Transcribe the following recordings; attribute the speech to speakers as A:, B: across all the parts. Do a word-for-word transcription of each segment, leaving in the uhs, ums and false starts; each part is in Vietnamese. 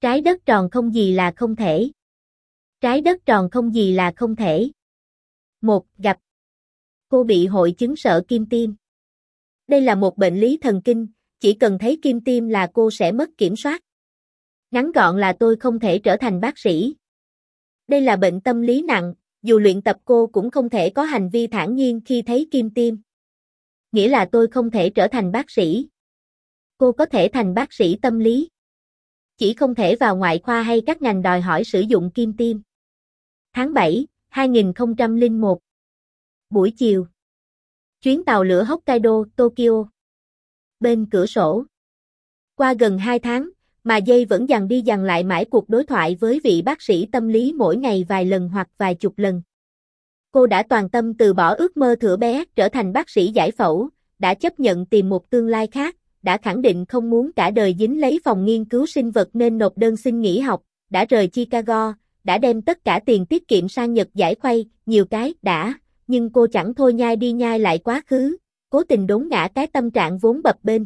A: Trái đất tròn không gì là không thể. Trái đất tròn không gì là không thể. Một. Gặp. Cô bị hội chứng sợ kim tiêm. Đây là một bệnh lý thần kinh, chỉ cần thấy kim tiêm là cô sẽ mất kiểm soát. Ngắn gọn là tôi không thể trở thành bác sĩ. Đây là bệnh tâm lý nặng, dù luyện tập cô cũng không thể có hành vi thản nhiên khi thấy kim tiêm. Nghĩa là tôi không thể trở thành bác sĩ. Cô có thể thành bác sĩ tâm lý. Chỉ không thể vào ngoại khoa hay các ngành đòi hỏi sử dụng kim tiêm. Tháng bảy, hai nghìn không trăm lẻ một. Buổi chiều. Chuyến tàu lửa Hokkaido, Tokyo. Bên cửa sổ. Qua gần hai tháng, mà Jay vẫn dằn đi dằn lại mãi cuộc đối thoại với vị bác sĩ tâm lý mỗi ngày vài lần hoặc vài chục lần. Cô đã toàn tâm từ bỏ ước mơ thuở bé trở thành bác sĩ giải phẫu, đã chấp nhận tìm một tương lai khác, đã khẳng định không muốn cả đời dính lấy phòng nghiên cứu sinh vật nên nộp đơn xin nghỉ học, đã rời Chicago, đã đem tất cả tiền tiết kiệm sang Nhật giải khuây, nhiều cái, đã, nhưng cô chẳng thôi nhai đi nhai lại quá khứ, cố tình đốn ngã cái tâm trạng vốn bập bênh.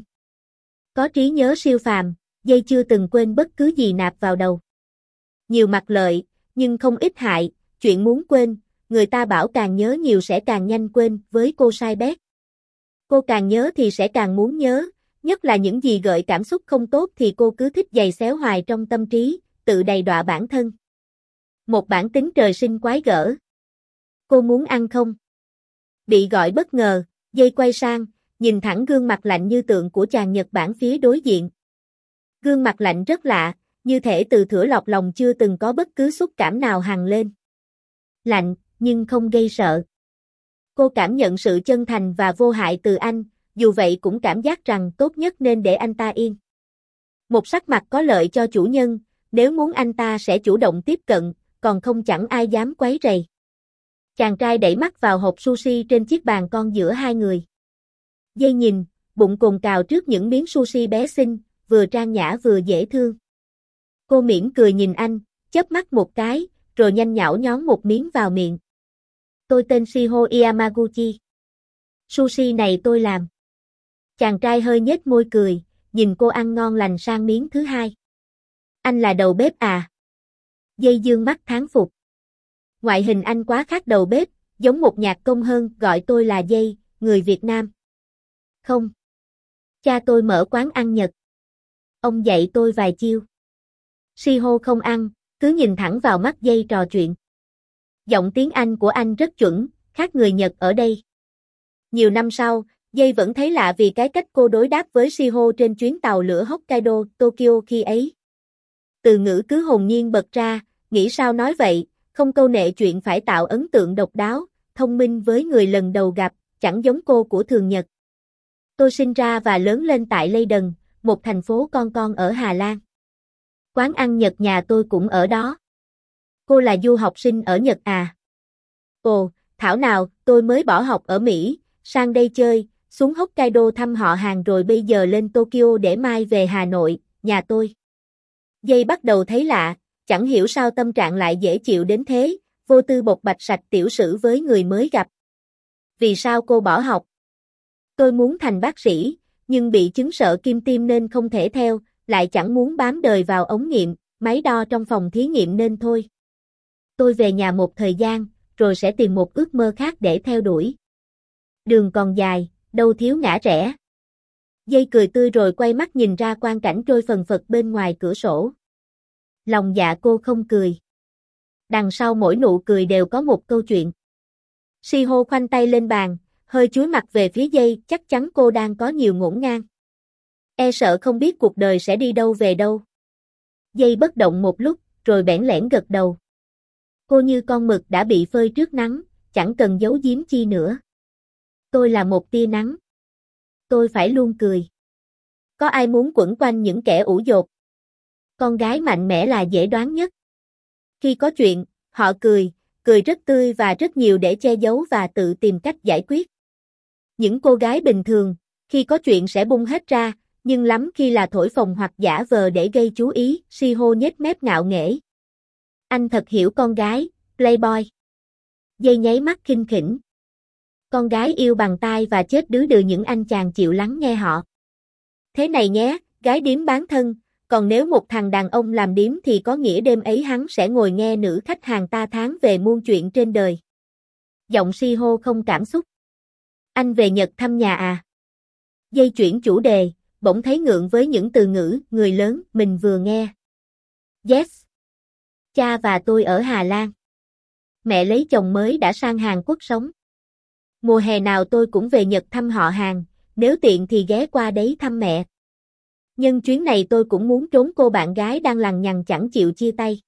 A: Có trí nhớ siêu phàm, Jay chưa từng quên bất cứ gì nạp vào đầu. Nhiều mặt lợi, nhưng không ít hại, chuyện muốn quên, người ta bảo càng nhớ nhiều sẽ càng nhanh quên, với cô sai bét. Cô càng nhớ thì sẽ càng muốn nhớ, nhất là những gì gợi cảm xúc không tốt thì cô cứ thích giày xéo hoài trong tâm trí, tự đầy đọa bản thân. Một bản tính trời sinh quái gở. Cô muốn ăn không? Bị gọi bất ngờ, Jay quay sang, nhìn thẳng gương mặt lạnh như tượng của chàng Nhật Bản phía đối diện. Gương mặt lạnh rất lạ, như thể từ thửa lọc lòng chưa từng có bất cứ xúc cảm nào hằn lên. Lạnh, nhưng không gây sợ. Cô cảm nhận sự chân thành và vô hại từ anh, dù vậy cũng cảm giác rằng tốt nhất nên để anh ta yên. Một sắc mặt có lợi cho chủ nhân, nếu muốn anh ta sẽ chủ động tiếp cận, còn không chẳng ai dám quấy rầy. Chàng trai đẩy mắt vào hộp sushi trên chiếc bàn con giữa hai người. Jay nhìn, bụng cồn cào trước những miếng sushi bé xinh, vừa trang nhã vừa dễ thương. Cô mỉm cười nhìn anh, chớp mắt một cái, rồi nhanh nhảu nhón một miếng vào miệng. Tôi tên Shiho Yamaguchi. Sushi này tôi làm. Chàng trai hơi nhếch môi cười, nhìn cô ăn ngon lành sang miếng thứ hai. Anh là đầu bếp à? Jay dương mắt thán phục. Ngoại hình anh quá khác đầu bếp, giống một nhạc công hơn, gọi tôi là Jay, người Việt Nam. Không. Cha tôi mở quán ăn Nhật. Ông dạy tôi vài chiêu. Shiho không ăn, cứ nhìn thẳng vào mắt Jay trò chuyện. Giọng tiếng Anh của anh rất chuẩn, khác người Nhật ở đây. Nhiều năm sau, Jay vẫn thấy lạ vì cái cách cô đối đáp với Shiho trên chuyến tàu lửa Hokkaido, Tokyo khi ấy. Từ ngữ cứ hồn nhiên bật ra, nghĩ sao nói vậy, không câu nệ chuyện phải tạo ấn tượng độc đáo, thông minh với người lần đầu gặp, chẳng giống cô của thường Nhật. Tôi sinh ra và lớn lên tại Leiden, một thành phố con con ở Hà Lan. Quán ăn Nhật nhà tôi cũng ở đó. Cô là du học sinh ở Nhật à? Ồ, thảo nào, tôi mới bỏ học ở Mỹ, sang đây chơi, xuống Hokkaido thăm họ hàng rồi bây giờ lên Tokyo để mai về Hà Nội, nhà tôi. Jay bắt đầu thấy lạ, chẳng hiểu sao tâm trạng lại dễ chịu đến thế, vô tư bộc bạch sạch tiểu sử với người mới gặp. Vì sao cô bỏ học? Tôi muốn thành bác sĩ, nhưng bị chứng sợ kim tiêm nên không thể theo, lại chẳng muốn bám đời vào ống nghiệm, máy đo trong phòng thí nghiệm nên thôi. Tôi về nhà một thời gian, rồi sẽ tìm một ước mơ khác để theo đuổi. Đường còn dài, đâu thiếu ngã rẽ. Jay cười tươi rồi quay mắt nhìn ra quang cảnh trôi phần phật bên ngoài cửa sổ. Lòng dạ cô không cười. Đằng sau mỗi nụ cười đều có một câu chuyện. Shiho khoanh tay lên bàn, hơi chúi mặt về phía Jay, chắc chắn cô đang có nhiều ngổn ngang. E sợ không biết cuộc đời sẽ đi đâu về đâu. Jay bất động một lúc, rồi bẽn lẽn gật đầu. Cô như con mực đã bị phơi trước nắng, chẳng cần giấu giếm chi nữa. Tôi là một tia nắng. Tôi phải luôn cười. Có ai muốn quẩn quanh những kẻ ủ dột? Con gái mạnh mẽ là dễ đoán nhất. Khi có chuyện, họ cười, cười rất tươi và rất nhiều để che giấu và tự tìm cách giải quyết. Những cô gái bình thường, khi có chuyện sẽ bung hết ra, nhưng lắm khi là thổi phồng hoặc giả vờ để gây chú ý, Shiho nhếch mép ngạo nghễ. Anh thật hiểu con gái, playboy. Jay nháy mắt khinh khỉnh. Con gái yêu bằng tai và chết đứ đừ những anh chàng chịu lắng nghe họ. Thế này nhé, gái điếm bán thân, còn nếu một thằng đàn ông làm điếm thì có nghĩa đêm ấy hắn sẽ ngồi nghe nữ khách hàng ta tháng về muôn chuyện trên đời. Giọng Shiho không cảm xúc. Anh về Nhật thăm nhà à? Dây chuyển chủ đề, bỗng thấy ngượng với những từ ngữ người lớn mình vừa nghe. Yes. Cha và tôi ở Hà Lan. Mẹ lấy chồng mới đã sang Hàn Quốc sống. Mùa hè nào tôi cũng về Nhật thăm họ hàng, nếu tiện thì ghé qua đấy thăm mẹ. Nhưng chuyến này tôi cũng muốn trốn cô bạn gái đang lằng nhằng chẳng chịu chia tay.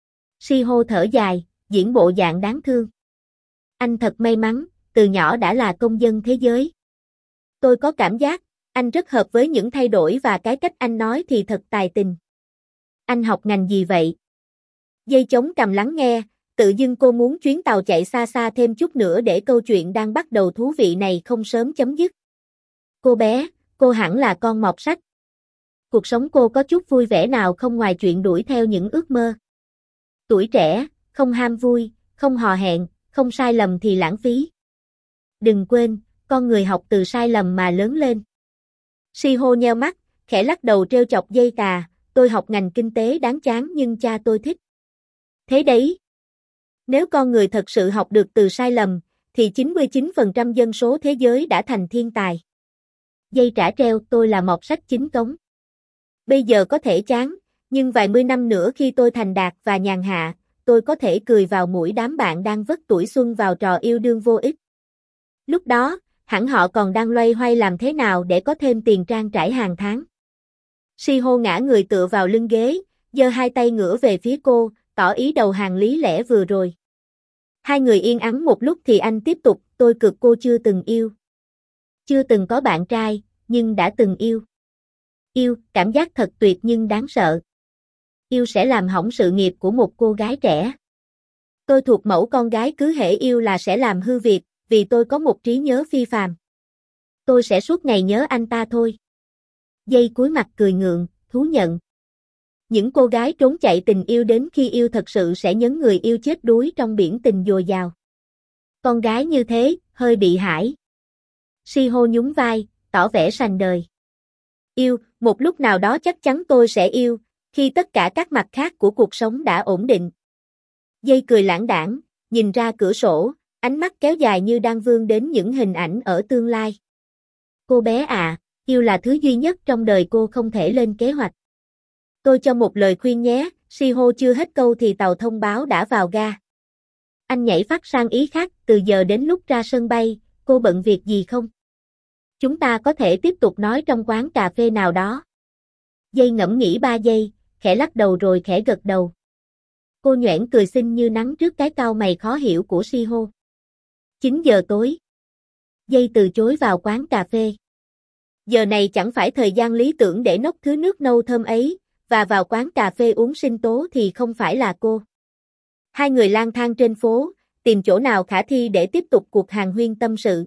A: Shiho thở dài, diễn bộ dạng đáng thương. Anh thật may mắn, từ nhỏ đã là công dân thế giới. Tôi có cảm giác, anh rất hợp với những thay đổi và cái cách anh nói thì thật tài tình. Anh học ngành gì vậy? Dây chống cằm lắng nghe, tự dưng cô muốn chuyến tàu chạy xa xa thêm chút nữa để câu chuyện đang bắt đầu thú vị này không sớm chấm dứt. Cô bé, cô hẳn là con mọt sách. Cuộc sống cô có chút vui vẻ nào không ngoài chuyện đuổi theo những ước mơ? Tuổi trẻ, không ham vui, không hò hẹn, không sai lầm thì lãng phí. Đừng quên, con người học từ sai lầm mà lớn lên. Shiho nheo mắt, khẽ lắc đầu trêu chọc dây cà, tôi học ngành kinh tế đáng chán nhưng cha tôi thích. Thế đấy. Nếu con người thật sự học được từ sai lầm, thì chín mươi chín phần trăm dân số thế giới đã thành thiên tài. Dây trả treo, tôi là mọt sách chính cống. Bây giờ có thể chán, nhưng vài mươi năm nữa khi tôi thành đạt và nhàn hạ, tôi có thể cười vào mũi đám bạn đang vất tuổi xuân vào trò yêu đương vô ích. Lúc đó, hẳn họ còn đang loay hoay làm thế nào để có thêm tiền trang trải hàng tháng. Shiho ngã người tựa vào lưng ghế, giơ hai tay ngửa về phía cô, tỏ ý đầu hàng lý lẽ vừa rồi. Hai người yên ắng một lúc thì anh tiếp tục, tôi cực cô chưa từng yêu. Chưa từng có bạn trai, nhưng đã từng yêu. Yêu, cảm giác thật tuyệt nhưng đáng sợ. Yêu sẽ làm hỏng sự nghiệp của một cô gái trẻ. Tôi thuộc mẫu con gái cứ hễ yêu là sẽ làm hư việc, vì tôi có một trí nhớ phi phàm. Tôi sẽ suốt ngày nhớ anh ta thôi. Dây cúi mặt cười ngượng, thú nhận. Những cô gái trốn chạy tình yêu đến khi yêu thật sự sẽ nhấn người yêu chết đuối trong biển tình dồi dào. Con gái như thế, hơi bị hãi. Shiho nhún vai, tỏ vẻ sành đời. Yêu, một lúc nào đó chắc chắn tôi sẽ yêu, khi tất cả các mặt khác của cuộc sống đã ổn định. Dây cười lãng đãng, nhìn ra cửa sổ, ánh mắt kéo dài như đang vươn đến những hình ảnh ở tương lai. Cô bé à, yêu là thứ duy nhất trong đời cô không thể lên kế hoạch. Tôi cho một lời khuyên nhé, Shiho chưa hết câu thì tàu thông báo đã vào ga. Anh nhảy phát sang ý khác, từ giờ đến lúc ra sân bay, cô bận việc gì không? Chúng ta có thể tiếp tục nói trong quán cà phê nào đó. Dây ngẫm nghĩ ba giây, khẽ lắc đầu rồi khẽ gật đầu. Cô nhoẻn cười xinh như nắng trước cái cau mày khó hiểu của Shiho. chín giờ tối. Dây từ chối vào quán cà phê. Giờ này chẳng phải thời gian lý tưởng để nốc thứ nước nâu thơm ấy, và vào quán cà phê uống sinh tố thì không phải là cô. Hai người lang thang trên phố, tìm chỗ nào khả thi để tiếp tục cuộc hàn huyên tâm sự.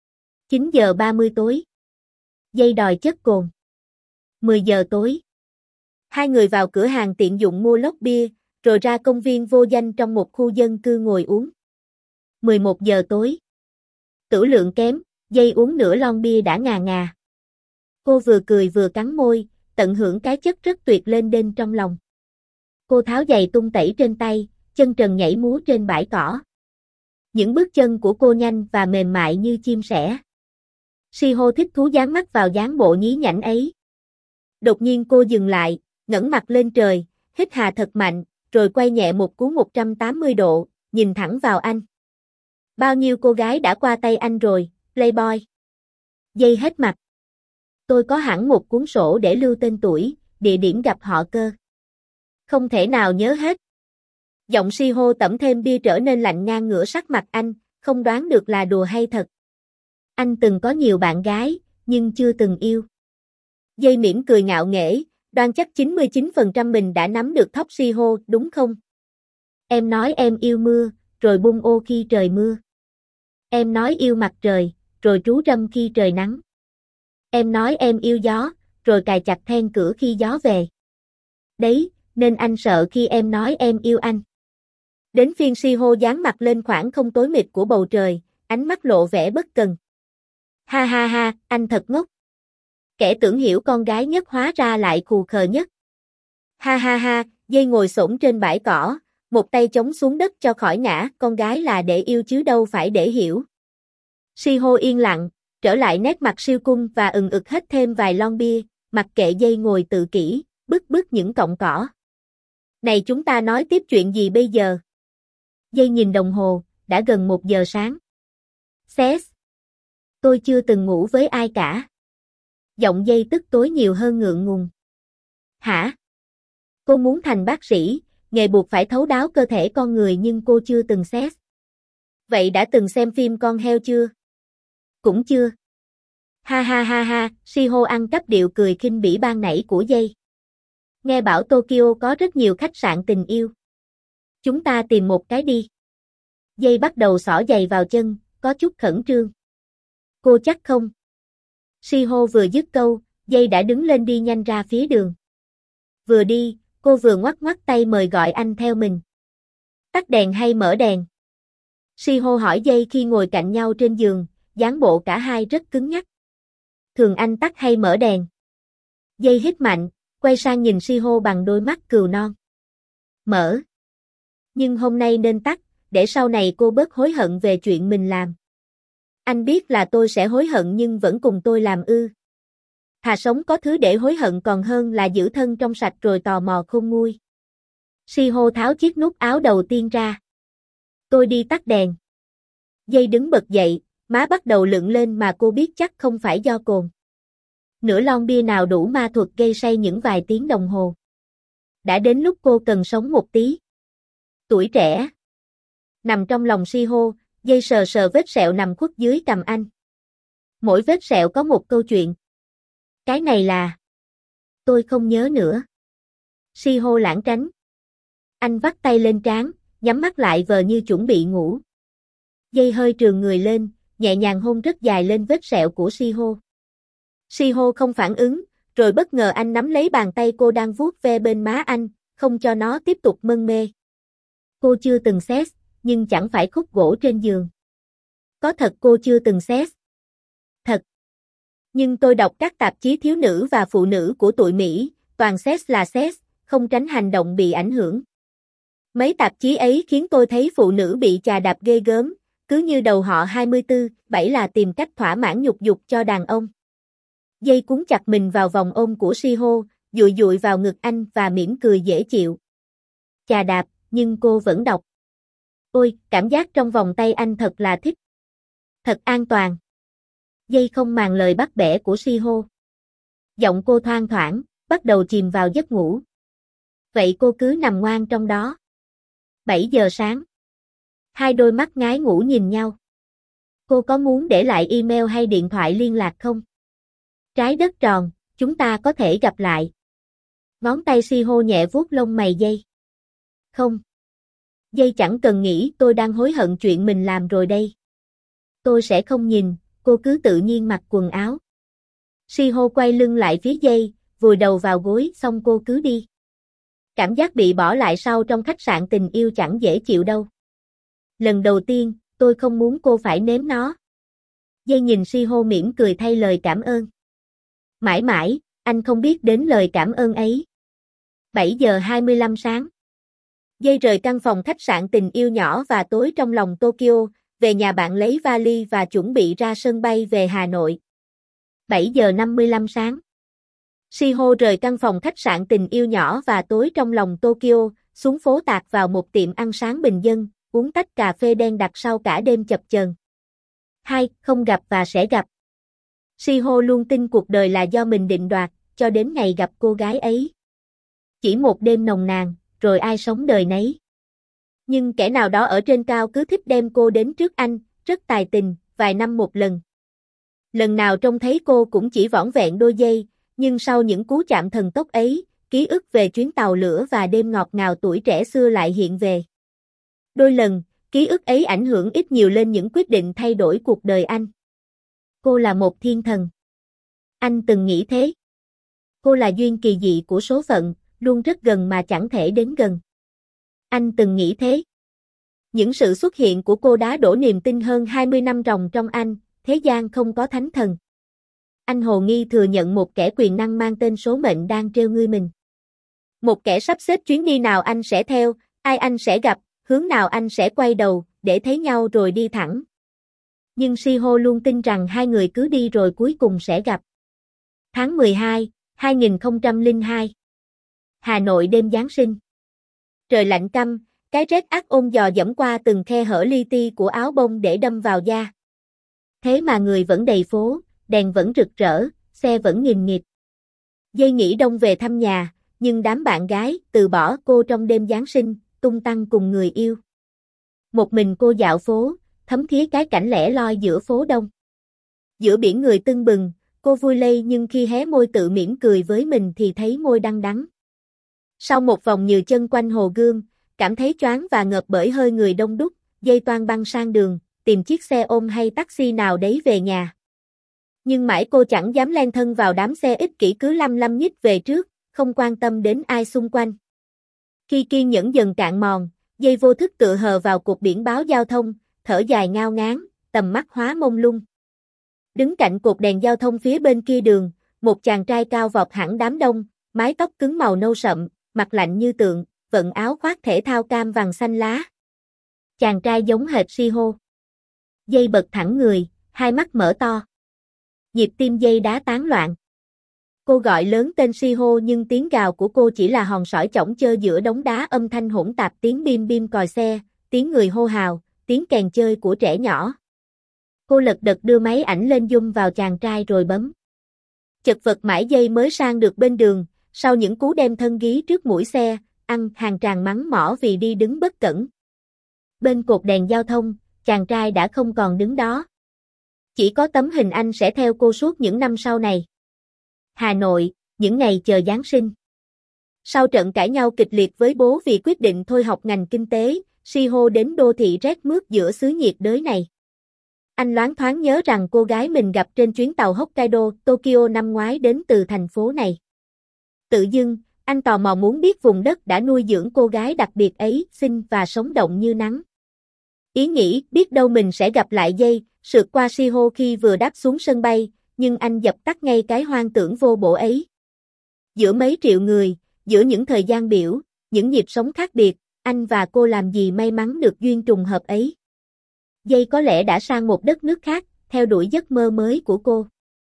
A: chín giờ ba mươi tối. Dây đòi chất cồn. mười giờ tối. Hai người vào cửa hàng tiện dụng mua lốc bia, rồi ra công viên vô danh trong một khu dân cư ngồi uống. mười một giờ tối. Tửu lượng kém, Dây uống nửa lon bia đã ngà ngà. Cô vừa cười vừa cắn môi, tận hưởng cái chất rất tuyệt lên đên trong lòng. Cô tháo giày tung tẩy trên tay, chân trần nhảy múa trên bãi cỏ. Những bước chân của cô nhanh và mềm mại như chim sẻ. Shiho thích thú dán mắt vào dáng bộ nhí nhảnh ấy. Đột nhiên cô dừng lại, ngẩng mặt lên trời, hít hà thật mạnh, rồi quay nhẹ một cú một trăm tám mươi độ, nhìn thẳng vào anh. Bao nhiêu cô gái đã qua tay anh rồi, Playboy. Dây hết mặt. Tôi có hẳn một cuốn sổ để lưu tên tuổi, địa điểm gặp họ cơ. Không thể nào nhớ hết. Giọng Shiho tẩm thêm bia trở nên lạnh ngang ngửa sắc mặt anh, không đoán được là đùa hay thật. Anh từng có nhiều bạn gái, nhưng chưa từng yêu. Dây mỉm cười ngạo nghễ, đoan chắc chín mươi chín phần trăm mình đã nắm được thóc Shiho, đúng không? Em nói em yêu mưa, rồi bung ô khi trời mưa. Em nói yêu mặt trời, rồi trú râm khi trời nắng. Em nói em yêu gió, rồi cài chặt then cửa khi gió về. Đấy, nên anh sợ khi em nói em yêu anh. Đến phiên Shiho dán mặt lên khoảng không tối mịt của bầu trời, ánh mắt lộ vẻ bất cần. Ha ha ha, anh thật ngốc. Kẻ tưởng hiểu con gái nhất hóa ra lại khù khờ nhất. Ha ha ha, dây ngồi xổm trên bãi cỏ, một tay chống xuống đất cho khỏi ngã, con gái là để yêu chứ đâu phải để hiểu. Shiho yên lặng, trở lại nét mặt siêu cung và ừng ực hết thêm vài lon bia, mặc kệ dây ngồi tự kỷ, bứt bứt những cọng cỏ. Này chúng ta nói tiếp chuyện gì bây giờ? Dây nhìn đồng hồ, đã gần một giờ sáng. Sếp, tôi chưa từng ngủ với ai cả. Giọng dây tức tối nhiều hơn ngượng ngùng. Hả? Cô muốn thành bác sĩ, nghề buộc phải thấu đáo cơ thể con người nhưng cô chưa từng xét. Vậy đã từng xem phim con heo chưa? Cũng chưa. Ha ha ha ha, Shiho ăn cắp điệu cười khinh bỉ ban nãy của dây. Nghe bảo Tokyo có rất nhiều khách sạn tình yêu. Chúng ta tìm một cái đi. Dây bắt đầu xỏ giày vào chân, có chút khẩn trương. Cô chắc không? Shiho vừa dứt câu, dây đã đứng lên đi nhanh ra phía đường. Vừa đi, cô vừa ngoắc ngoắc tay mời gọi anh theo mình. Tắt đèn hay mở đèn? Shiho hỏi dây khi ngồi cạnh nhau trên giường, dáng bộ cả hai rất cứng nhắc. Thường anh tắt hay mở đèn? Dây hít mạnh, quay sang nhìn Shiho bằng đôi mắt cừu non. Mở. Nhưng hôm nay nên tắt, để sau này cô bớt hối hận về chuyện mình làm. Anh biết là tôi sẽ hối hận nhưng vẫn cùng tôi làm ư. Thà sống có thứ để hối hận còn hơn là giữ thân trong sạch rồi tò mò khôn nguôi. Shiho tháo chiếc nút áo đầu tiên ra. Tôi đi tắt đèn. Dây đứng bật dậy, má bắt đầu lựng lên mà cô biết chắc không phải do cồn. Nửa lon bia nào đủ ma thuật gây say những vài tiếng đồng hồ. Đã đến lúc cô cần sống một tí. Tuổi trẻ. Nằm trong lòng Shiho, dây sờ sờ vết sẹo nằm khuất dưới cằm anh. Mỗi vết sẹo có một câu chuyện. Cái này là... Tôi không nhớ nữa. Shiho lảng tránh. Anh vắt tay lên trán, nhắm mắt lại vờ như chuẩn bị ngủ. Dây hơi trườn người lên, nhẹ nhàng hôn rất dài lên vết sẹo của Shiho. Shiho không phản ứng, rồi bất ngờ anh nắm lấy bàn tay cô đang vuốt ve bên má anh, không cho nó tiếp tục mân mê. Cô chưa từng sex, nhưng chẳng phải khúc gỗ trên giường. Có thật cô chưa từng sex. Thật. Nhưng tôi đọc các tạp chí thiếu nữ và phụ nữ của tụi Mỹ, toàn sex là sex, không tránh hành động bị ảnh hưởng. Mấy tạp chí ấy khiến tôi thấy phụ nữ bị chà đạp ghê gớm, cứ như đầu họ hai mươi tư, bảy là tìm cách thỏa mãn nhục dục cho đàn ông. Dây cuốn chặt mình vào vòng ôm của Shiho, dụi dụi vào ngực anh và mỉm cười dễ chịu. Chà đạp, nhưng cô vẫn đọc. Ôi, cảm giác trong vòng tay anh thật là thích. Thật an toàn. Dây không màng lời bắt bẻ của Shiho. Giọng cô thoang thoảng, bắt đầu chìm vào giấc ngủ. Vậy cô cứ nằm ngoan trong đó. bảy giờ sáng. Hai đôi mắt ngái ngủ nhìn nhau. Cô có muốn để lại email hay điện thoại liên lạc không? Trái đất tròn, chúng ta có thể gặp lại. Ngón tay Shiho nhẹ vuốt lông mày dây. Không. Dây chẳng cần nghĩ tôi đang hối hận chuyện mình làm rồi đây. Tôi sẽ không nhìn, cô cứ tự nhiên mặc quần áo. Shiho quay lưng lại phía dây, vùi đầu vào gối xong cô cứ đi. Cảm giác bị bỏ lại sau trong khách sạn tình yêu chẳng dễ chịu đâu. Lần đầu tiên, tôi không muốn cô phải nếm nó. Dây nhìn Shiho mỉm cười thay lời cảm ơn. Mãi mãi, anh không biết đến lời cảm ơn ấy. bảy giờ hai mươi lăm sáng. Dây rời căn phòng khách sạn tình yêu nhỏ và tối trong lòng Tokyo, về nhà bạn lấy vali và chuẩn bị ra sân bay về Hà Nội. bảy giờ năm mươi lăm sáng. Shiho rời căn phòng khách sạn tình yêu nhỏ và tối trong lòng Tokyo, xuống phố tạt vào một tiệm ăn sáng bình dân, uống tách cà phê đen đặc sau cả đêm chập chờn. Hai, không gặp và sẽ gặp. Shiho luôn tin cuộc đời là do mình định đoạt, cho đến ngày gặp cô gái ấy. Chỉ một đêm nồng nàn, rồi ai sống đời nấy. Nhưng kẻ nào đó ở trên cao cứ thích đem cô đến trước anh, rất tài tình, vài năm một lần. Lần nào trông thấy cô cũng chỉ vỏn vẹn đôi giây, nhưng sau những cú chạm thần tốc ấy, ký ức về chuyến tàu lửa và đêm ngọt ngào tuổi trẻ xưa lại hiện về. Đôi lần, ký ức ấy ảnh hưởng ít nhiều lên những quyết định thay đổi cuộc đời anh. Cô là một thiên thần. Anh từng nghĩ thế. Cô là duyên kỳ dị của số phận, luôn rất gần mà chẳng thể đến gần. Anh từng nghĩ thế. Những sự xuất hiện của cô đã đổ niềm tin hơn hai mươi năm ròng trong anh, thế gian không có thánh thần. Anh hồ nghi thừa nhận một kẻ quyền năng mang tên số mệnh đang trêu ngươi mình. Một kẻ sắp xếp chuyến đi nào anh sẽ theo, ai anh sẽ gặp, hướng nào anh sẽ quay đầu, để thấy nhau rồi đi thẳng. Nhưng Shiho luôn tin rằng hai người cứ đi rồi cuối cùng sẽ gặp. Tháng mười hai, hai nghìn không trăm lẻ hai. Hà Nội đêm Giáng sinh. Trời lạnh căm, cái rét ác ôn dò dẫm qua từng khe hở li ti của áo bông để đâm vào da. Thế mà người vẫn đầy phố, đèn vẫn rực rỡ, xe vẫn nghìn nghịt. Dây nghỉ đông về thăm nhà, nhưng đám bạn gái từ bỏ cô trong đêm Giáng sinh, tung tăng cùng người yêu. Một mình cô dạo phố, thấm thía cái cảnh lẻ loi giữa phố đông. Giữa biển người tưng bừng, cô vui lây nhưng khi hé môi tự mỉm cười với mình thì thấy môi đắng đắng. Sau một vòng nhừ chân quanh Hồ Gươm, cảm thấy choáng và ngợp bởi hơi người đông đúc, dây toan băng sang đường, tìm chiếc xe ôm hay taxi nào đấy về nhà. Nhưng mãi cô chẳng dám len thân vào đám xe ích kỷ cứ lăm lăm nhích về trước, không quan tâm đến ai xung quanh. Khi kiên nhẫn dần cạn mòn, dây vô thức tựa hờ vào cột biển báo giao thông, thở dài ngao ngán, tầm mắt hóa mông lung. Đứng cạnh cột đèn giao thông phía bên kia đường, một chàng trai cao vọt hẳn đám đông, mái tóc cứng màu nâu sậm, mặt lạnh như tượng, vận áo khoác thể thao cam vàng xanh lá. Chàng trai giống hệt Shiho. Dây bật thẳng người, hai mắt mở to. Nhịp tim dây đá tán loạn. Cô gọi lớn tên Shiho nhưng tiếng gào của cô chỉ là hòn sỏi chỏng chơ giữa đống đá, âm thanh hỗn tạp tiếng bim bim còi xe, tiếng người hô hào, tiếng kèn chơi của trẻ nhỏ. Cô lật đật đưa máy ảnh lên zoom vào chàng trai rồi bấm. Chật vật mãi dây mới sang được bên đường, sau những cú đem thân gí trước mũi xe, ăn hàng tràng mắng mỏ vì đi đứng bất cẩn. Bên cột đèn giao thông, chàng trai đã không còn đứng đó. Chỉ có tấm hình anh sẽ theo cô suốt những năm sau này. Hà Nội, những ngày chờ Giáng sinh. Sau trận cãi nhau kịch liệt với bố vì quyết định thôi học ngành kinh tế, Shiho đến đô thị rét mướt giữa xứ nhiệt đới này. Anh loáng thoáng nhớ rằng cô gái mình gặp trên chuyến tàu Hokkaido, Tokyo năm ngoái đến từ thành phố này. Tự dưng, anh tò mò muốn biết vùng đất đã nuôi dưỡng cô gái đặc biệt ấy, xinh và sống động như nắng. Ý nghĩ biết đâu mình sẽ gặp lại dây, sượt qua Shiho khi vừa đáp xuống sân bay, nhưng anh dập tắt ngay cái hoang tưởng vô bổ ấy. Giữa mấy triệu người, giữa những thời gian biểu, những nhịp sống khác biệt, anh và cô làm gì may mắn được duyên trùng hợp ấy. Dây có lẽ đã sang một đất nước khác, theo đuổi giấc mơ mới của cô.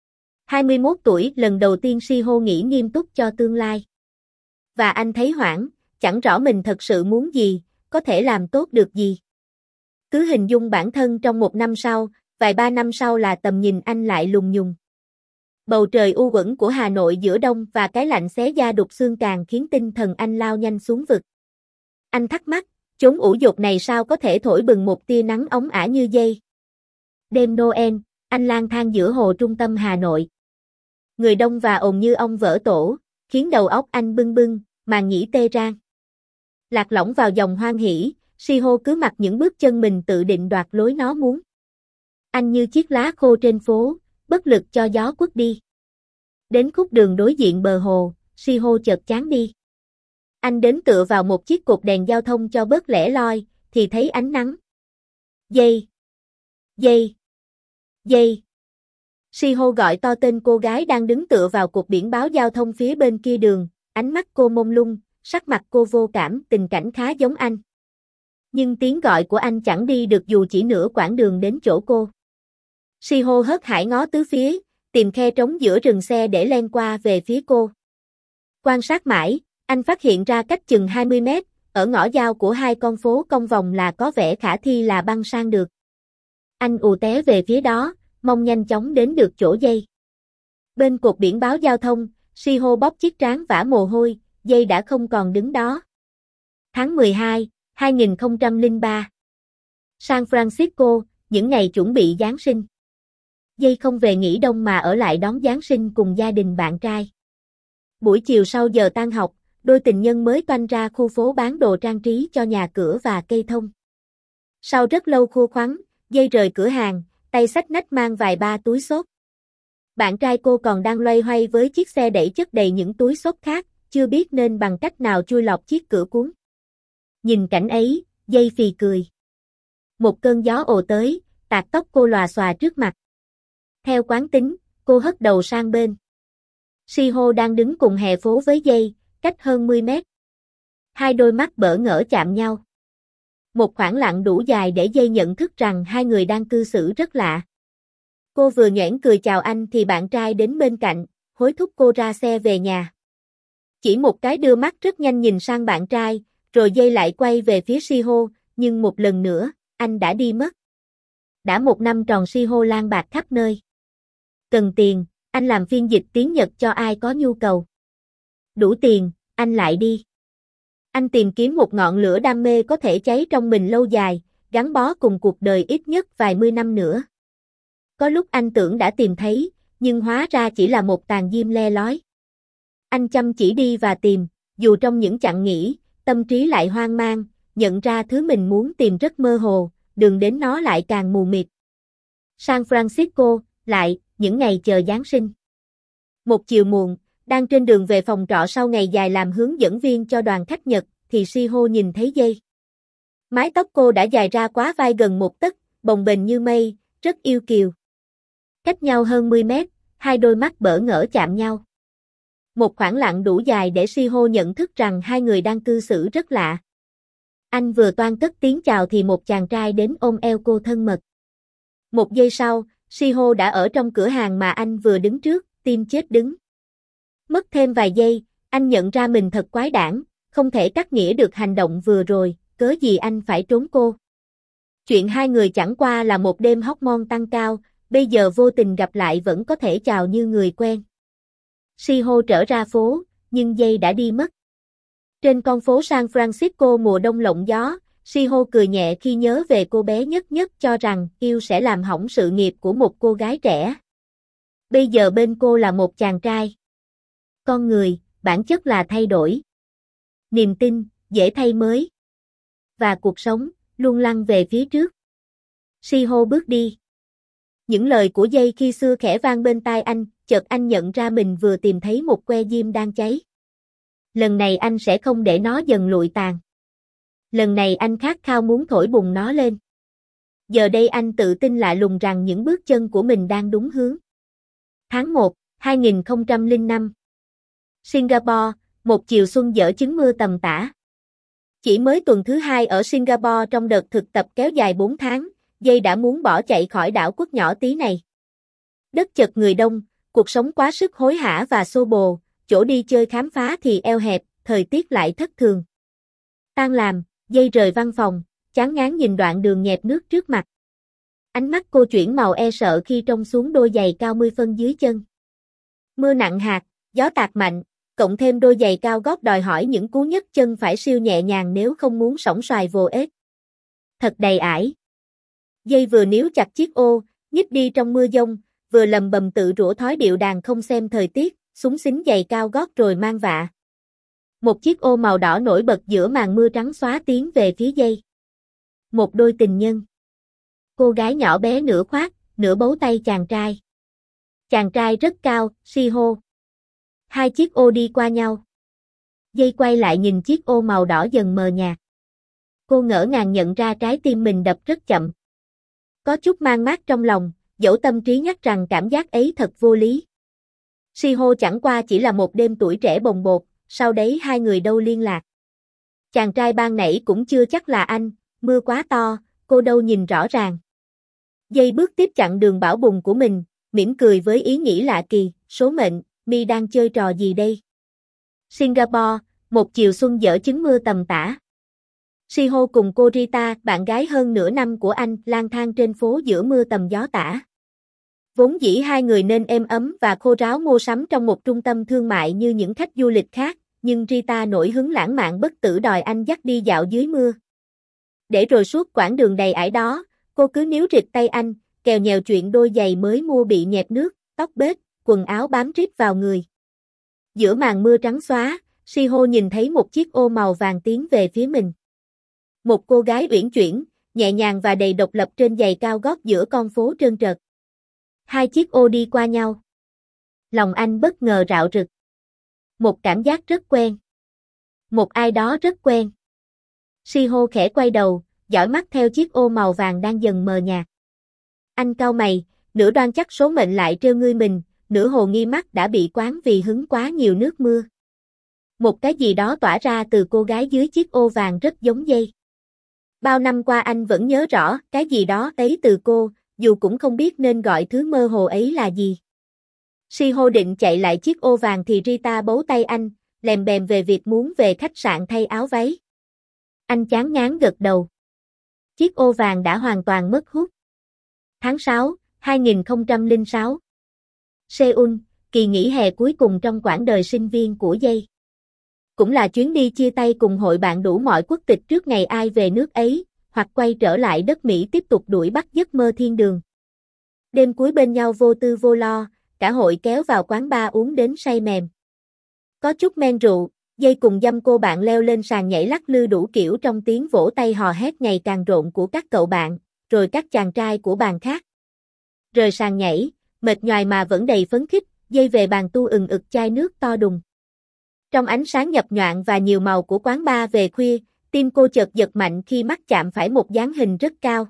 A: hai mươi mốt tuổi, lần đầu tiên Shiho nghĩ nghiêm túc cho tương lai. Và anh thấy hoảng, chẳng rõ mình thật sự muốn gì, có thể làm tốt được gì. Cứ hình dung bản thân trong một năm sau, vài ba năm sau là tầm nhìn anh lại lùng nhùng. Bầu trời u uẩn của Hà Nội giữa đông và cái lạnh xé da đục xương càng khiến tinh thần anh lao nhanh xuống vực. Anh thắc mắc, chốn ủ dột này sao có thể thổi bừng một tia nắng óng ả như dây. Đêm Noel, anh lang thang giữa hồ trung tâm Hà Nội. Người đông và ồn như ong vỡ tổ, khiến đầu óc anh bưng bưng, màng nhĩ tê rang. Lạc lõng vào dòng hoan hỷ, Shiho cứ mặc những bước chân mình tự định đoạt lối nó muốn. Anh như chiếc lá khô trên phố, bất lực cho gió quất đi. Đến khúc đường đối diện bờ hồ, Shiho chợt chán đi. Anh đến tựa vào một chiếc cột đèn giao thông cho bớt lẻ loi, thì thấy ánh nắng. Dây! Dây! Dây! Shiho gọi to tên cô gái đang đứng tựa vào cột biển báo giao thông phía bên kia đường, ánh mắt cô mông lung, sắc mặt cô vô cảm, tình cảnh khá giống anh. Nhưng tiếng gọi của anh chẳng đi được dù chỉ nửa quãng đường đến chỗ cô. Shiho hớt hải ngó tứ phía, tìm khe trống giữa rừng xe để len qua về phía cô. Quan sát mãi, anh phát hiện ra cách chừng hai mươi mét, ở ngõ giao của hai con phố cong vòng là có vẻ khả thi là băng sang được. Anh ù té về phía đó, mong nhanh chóng đến được chỗ dây. Bên cột biển báo giao thông, Shiho bóp chiếc trán vã mồ hôi, dây đã không còn đứng đó. Tháng mười hai, hai nghìn không trăm lẻ ba. San Francisco, những ngày chuẩn bị Giáng sinh. Dây không về nghỉ đông mà ở lại đón Giáng sinh cùng gia đình bạn trai. Buổi chiều sau giờ tan học, đôi tình nhân mới toanh ra khu phố bán đồ trang trí cho nhà cửa và cây thông. Sau rất lâu khô khoắn, dây rời cửa hàng, tay xách nách mang vài ba túi xốp. Bạn trai cô còn đang loay hoay với chiếc xe đẩy chất đầy những túi xốp khác, chưa biết nên bằng cách nào chui lọt chiếc cửa cuốn. Nhìn cảnh ấy, dây phì cười. Một cơn gió ồ tới, tạt tóc cô lòa xòa trước mặt. Theo quán tính, cô hất đầu sang bên. Shiho đang đứng cùng hè phố với dây, cách hơn mười mét. Hai đôi mắt bỡ ngỡ chạm nhau. Một khoảng lặng đủ dài để Dây nhận thức rằng hai người đang cư xử rất lạ. Cô vừa nhoẻn cười chào anh thì bạn trai đến bên cạnh, hối thúc cô ra xe về nhà. Chỉ một cái đưa mắt rất nhanh nhìn sang bạn trai, rồi Dây lại quay về phía Shiho, nhưng một lần nữa, anh đã đi mất. Đã một năm tròn Shiho lang bạc khắp nơi. Cần tiền, anh làm phiên dịch tiếng Nhật cho ai có nhu cầu. Đủ tiền, anh lại đi. Anh tìm kiếm một ngọn lửa đam mê có thể cháy trong mình lâu dài, gắn bó cùng cuộc đời ít nhất vài mươi năm nữa. Có lúc anh tưởng đã tìm thấy, nhưng hóa ra chỉ là một tàn diêm le lói. Anh chăm chỉ đi và tìm, dù trong những chặng nghỉ, tâm trí lại hoang mang, nhận ra thứ mình muốn tìm rất mơ hồ, đường đến nó lại càng mù mịt. San Francisco, lại, những ngày chờ Giáng sinh. Một chiều muộn, đang trên đường về phòng trọ sau ngày dài làm hướng dẫn viên cho đoàn khách Nhật, thì Shiho nhìn thấy Dây. Mái tóc cô đã dài ra quá vai gần một tấc, bồng bềnh như mây, rất yêu kiều. Cách nhau hơn mười mét, hai đôi mắt bỡ ngỡ chạm nhau. Một khoảng lặng đủ dài để Shiho nhận thức rằng hai người đang cư xử rất lạ. Anh vừa toan cất tiếng chào thì một chàng trai đến ôm eo cô thân mật. Một giây sau, Shiho đã ở trong cửa hàng mà anh vừa đứng trước, tim chết đứng. Mất thêm vài giây, anh nhận ra mình thật quái đản, không thể cắt nghĩa được hành động vừa rồi, cớ gì anh phải trốn cô. Chuyện hai người chẳng qua là một đêm hormone tăng cao, bây giờ vô tình gặp lại vẫn có thể chào như người quen. Shiho trở ra phố, nhưng Dây đã đi mất. Trên con phố San Francisco mùa đông lộng gió, Shiho cười nhẹ khi nhớ về cô bé nhất nhất cho rằng yêu sẽ làm hỏng sự nghiệp của một cô gái trẻ. Bây giờ bên cô là một chàng trai. Con người, bản chất là thay đổi. Niềm tin, dễ thay mới. Và cuộc sống, luôn lăn về phía trước. Shiho bước đi. Những lời của Dây khi xưa khẽ vang bên tai anh, chợt anh nhận ra mình vừa tìm thấy một que diêm đang cháy. Lần này anh sẽ không để nó dần lụi tàn. Lần này anh khát khao muốn thổi bùng nó lên. Giờ đây anh tự tin lạ lùng rằng những bước chân của mình đang đúng hướng. Tháng một, hai nghìn không trăm lẻ năm. Singapore, một chiều xuân dở chứng mưa tầm tã. Chỉ mới tuần thứ hai ở Singapore trong đợt thực tập kéo dài bốn tháng, Dây đã muốn bỏ chạy khỏi đảo quốc nhỏ tí này. Đất chật người đông, cuộc sống quá sức hối hả và xô bồ, chỗ đi chơi khám phá thì eo hẹp, thời tiết lại thất thường. Tan làm, Dây rời văn phòng, chán ngán nhìn đoạn đường nhẹp nước trước mặt. Ánh mắt cô chuyển màu e sợ khi trông xuống đôi giày cao mươi phân dưới chân. Mưa nặng hạt, gió tạt mạnh, cộng thêm đôi giày cao gót đòi hỏi những cú nhấc chân phải siêu nhẹ nhàng nếu không muốn xổng xoài vồ ếch. Thật đầy ải. Dây vừa níu chặt chiếc ô, nhích đi trong mưa dông, vừa lầm bầm tự rủa thói điệu đàn không xem thời tiết, xúng xính giày cao gót rồi mang vạ. Một chiếc ô màu đỏ nổi bật giữa màn mưa trắng xóa tiến về phía Dây. Một đôi tình nhân. Cô gái nhỏ bé nửa khoác, nửa bấu tay chàng trai. Chàng trai rất cao, Shiho. Hai chiếc ô đi qua nhau. Dây quay lại nhìn chiếc ô màu đỏ dần mờ nhạt. Cô ngỡ ngàng nhận ra trái tim mình đập rất chậm. Có chút mang mát trong lòng, dẫu tâm trí nhắc rằng cảm giác ấy thật vô lý. Shiho chẳng qua chỉ là một đêm tuổi trẻ bồng bột, sau đấy hai người đâu liên lạc. Chàng trai ban nãy cũng chưa chắc là anh, mưa quá to, cô đâu nhìn rõ ràng. Dây bước tiếp chặng đường bão bùng của mình, mỉm cười với ý nghĩ lạ kỳ, số mệnh, mi đang chơi trò gì đây? Singapore, một chiều xuân dở chứng mưa tầm tã. Shiho cùng cô Rita, bạn gái hơn nửa năm của anh, lang thang trên phố giữa mưa tầm gió tã. Vốn dĩ hai người nên êm ấm và khô ráo mua sắm trong một trung tâm thương mại như những khách du lịch khác, nhưng Rita nổi hứng lãng mạn bất tử đòi anh dắt đi dạo dưới mưa. Để rồi suốt quãng đường đầy ải đó, cô cứ níu rịt tay anh, kèo nhèo chuyện đôi giày mới mua bị nhẹp nước, tóc bết, quần áo bám rít vào người. Giữa màn mưa trắng xóa, Shiho nhìn thấy một chiếc ô màu vàng tiến về phía mình. Một cô gái uyển chuyển, nhẹ nhàng và đầy độc lập trên giày cao gót giữa con phố trơn trượt. Hai chiếc ô đi qua nhau. Lòng anh bất ngờ rạo rực. Một cảm giác rất quen. Một ai đó rất quen. Shiho khẽ quay đầu, dõi mắt theo chiếc ô màu vàng đang dần mờ nhạt. Anh cau mày, nửa đoan chắc số mệnh lại trêu ngươi mình, nửa hồ nghi mắt đã bị quáng vì hứng quá nhiều nước mưa. Một cái gì đó tỏa ra từ cô gái dưới chiếc ô vàng rất giống dây. Bao năm qua anh vẫn nhớ rõ cái gì đó ấy từ cô, dù cũng không biết nên gọi thứ mơ hồ ấy là gì. Shiho định chạy lại chiếc ô vàng thì Rita bấu tay anh, lèm bèm về việc muốn về khách sạn thay áo váy. Anh chán ngán gật đầu. Chiếc ô vàng đã hoàn toàn mất hút. Tháng sáu, hai nghìn không trăm lẻ sáu. Seoul, kỳ nghỉ hè cuối cùng trong quãng đời sinh viên của Jay. Cũng là chuyến đi chia tay cùng hội bạn đủ mọi quốc tịch trước ngày ai về nước ấy, hoặc quay trở lại đất Mỹ tiếp tục đuổi bắt giấc mơ thiên đường. Đêm cuối bên nhau vô tư vô lo, cả hội kéo vào quán bar uống đến say mềm. Có chút men rượu, Jay cùng dăm cô bạn leo lên sàn nhảy lắc lư đủ kiểu trong tiếng vỗ tay hò hét ngày càng rộn của các cậu bạn, rồi các chàng trai của bàn khác. Rời sàn nhảy, mệt nhoài mà vẫn đầy phấn khích, Jay về bàn tu ừng ực chai nước to đùng. Trong ánh sáng nhập nhoạng và nhiều màu của quán bar về khuya, tim cô chợt giật mạnh khi mắt chạm phải một dáng hình rất cao.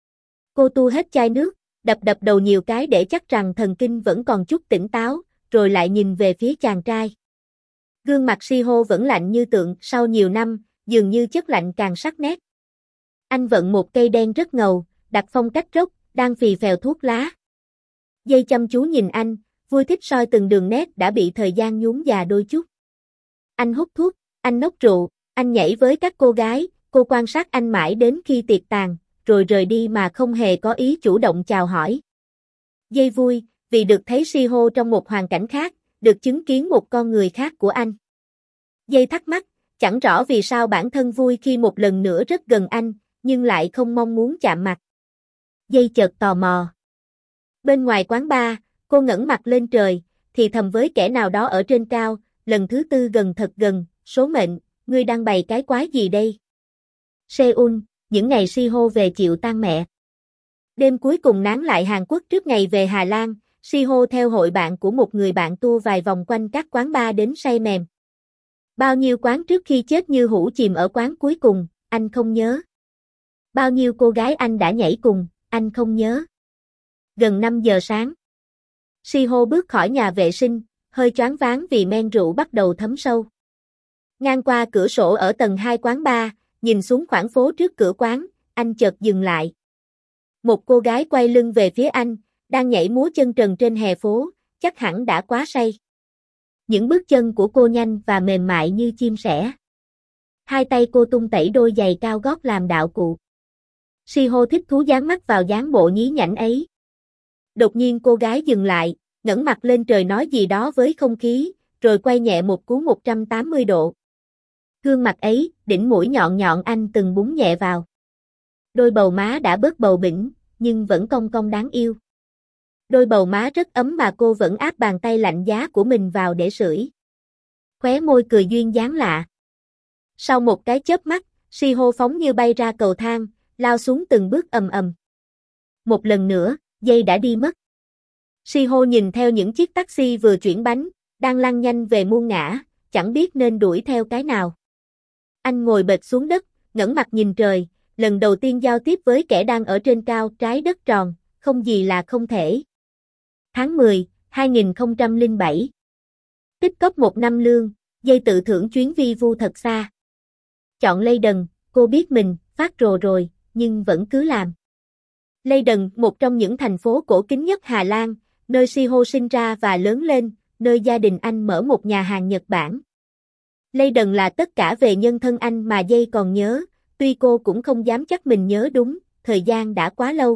A: Cô tu hết chai nước, đập đập đầu nhiều cái để chắc rằng thần kinh vẫn còn chút tỉnh táo, rồi lại nhìn về phía chàng trai. Gương mặt Shiho vẫn lạnh như tượng sau nhiều năm, dường như chất lạnh càng sắc nét. Anh vận một cây đen rất ngầu, đặt phong cách rock, đang phì phèo thuốc lá. Jay chăm chú nhìn anh, vui thích soi từng đường nét đã bị thời gian nhuốm già đôi chút. Anh hút thuốc, anh nốc rượu, anh nhảy với các cô gái, cô quan sát anh mãi đến khi tiệc tàn, rồi rời đi mà không hề có ý chủ động chào hỏi. Jay vui, vì được thấy Shiho trong một hoàn cảnh khác, được chứng kiến một con người khác của anh. Jay thắc mắc, chẳng rõ vì sao bản thân vui khi một lần nữa rất gần anh, nhưng lại không mong muốn chạm mặt. Jay chợt tò mò. Bên ngoài quán bar, cô ngẩng mặt lên trời, thì thầm với kẻ nào đó ở trên cao, lần thứ tư gần thật gần, số mệnh, ngươi đang bày cái quái gì đây? Seoul, những ngày Shiho về chịu tang mẹ. Đêm cuối cùng nán lại Hàn Quốc trước ngày về Hà Lan, Shiho theo hội bạn của một người bạn tour vài vòng quanh các quán bar đến say mềm. Bao nhiêu quán trước khi chết như hũ chìm ở quán cuối cùng, anh không nhớ. Bao nhiêu cô gái anh đã nhảy cùng, anh không nhớ. Gần năm giờ sáng. Shiho bước khỏi nhà vệ sinh, hơi choáng váng vì men rượu bắt đầu thấm sâu. Ngang qua cửa sổ ở tầng hai quán bar, nhìn xuống khoảng phố trước cửa quán, anh chợt dừng lại. Một cô gái quay lưng về phía anh, đang nhảy múa chân trần trên hè phố, chắc hẳn đã quá say. Những bước chân của cô nhanh và mềm mại như chim sẻ. Hai tay cô tung tẩy đôi giày cao gót làm đạo cụ. Shiho thích thú dán mắt vào dáng bộ nhí nhảnh ấy. Đột nhiên cô gái dừng lại, ngẩng mặt lên trời nói gì đó với không khí, rồi quay nhẹ một cú một trăm tám mươi độ. Gương mặt ấy, đỉnh mũi nhọn nhọn anh từng búng nhẹ vào. Đôi bầu má đã bớt bầu bĩnh, nhưng vẫn cong cong đáng yêu. Đôi bầu má rất ấm mà cô vẫn áp bàn tay lạnh giá của mình vào để sưởi. Khóe môi cười duyên dáng lạ. Sau một cái chớp mắt, Shiho phóng như bay ra cầu thang, lao xuống từng bước ầm ầm. Một lần nữa, Jay đã đi mất. Shiho nhìn theo những chiếc taxi vừa chuyển bánh, đang lăn nhanh về muôn ngã, chẳng biết nên đuổi theo cái nào. Anh ngồi bệt xuống đất, ngẩng mặt nhìn trời, lần đầu tiên giao tiếp với kẻ đang ở trên cao trái đất tròn, không gì là không thể. Tháng mười, hai nghìn không trăm lẻ bảy. Tích cóp một năm lương, Jay tự thưởng chuyến vi vu thật xa. Chọn Leiden, cô biết mình, phát rồ rồi, nhưng vẫn cứ làm. Leiden, một trong những thành phố cổ kính nhất Hà Lan, nơi Shiho sinh ra và lớn lên, nơi gia đình anh mở một nhà hàng Nhật Bản. Leiden là tất cả về nhân thân anh mà Jay còn nhớ, tuy cô cũng không dám chắc mình nhớ đúng, thời gian đã quá lâu.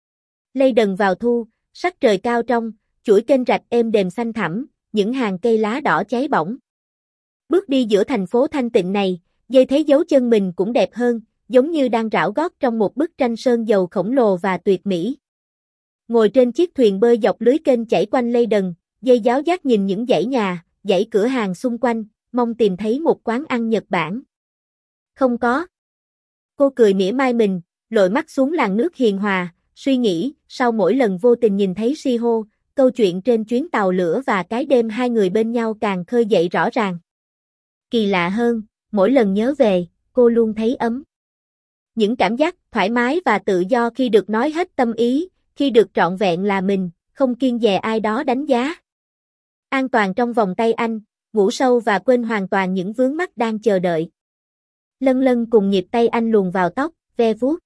A: Leiden vào thu, sắc trời cao trong, chuỗi kênh rạch êm đềm xanh thẳm, những hàng cây lá đỏ cháy bỏng. Bước đi giữa thành phố thanh tịnh này, Jay thấy dấu chân mình cũng đẹp hơn, giống như đang rảo gót trong một bức tranh sơn dầu khổng lồ và tuyệt mỹ. Ngồi trên chiếc thuyền bơi dọc lưới kênh chảy quanh Leiden, Jay giáo giác nhìn những dãy nhà, dãy cửa hàng xung quanh, mong tìm thấy một quán ăn Nhật Bản. Không có. Cô cười mỉa mai mình, lội mắt xuống làn nước hiền hòa, suy nghĩ, sau mỗi lần vô tình nhìn thấy Shiho, câu chuyện trên chuyến tàu lửa và cái đêm hai người bên nhau càng khơi dậy rõ ràng. Kỳ lạ hơn, mỗi lần nhớ về, cô luôn thấy ấm. Những cảm giác thoải mái và tự do khi được nói hết tâm ý, khi được trọn vẹn là mình, không kiêng dè ai đó đánh giá. An toàn trong vòng tay anh, ngủ sâu và quên hoàn toàn những vướng mắc đang chờ đợi. Lân Lân cùng nhịp tay anh luồn vào tóc, ve vuốt.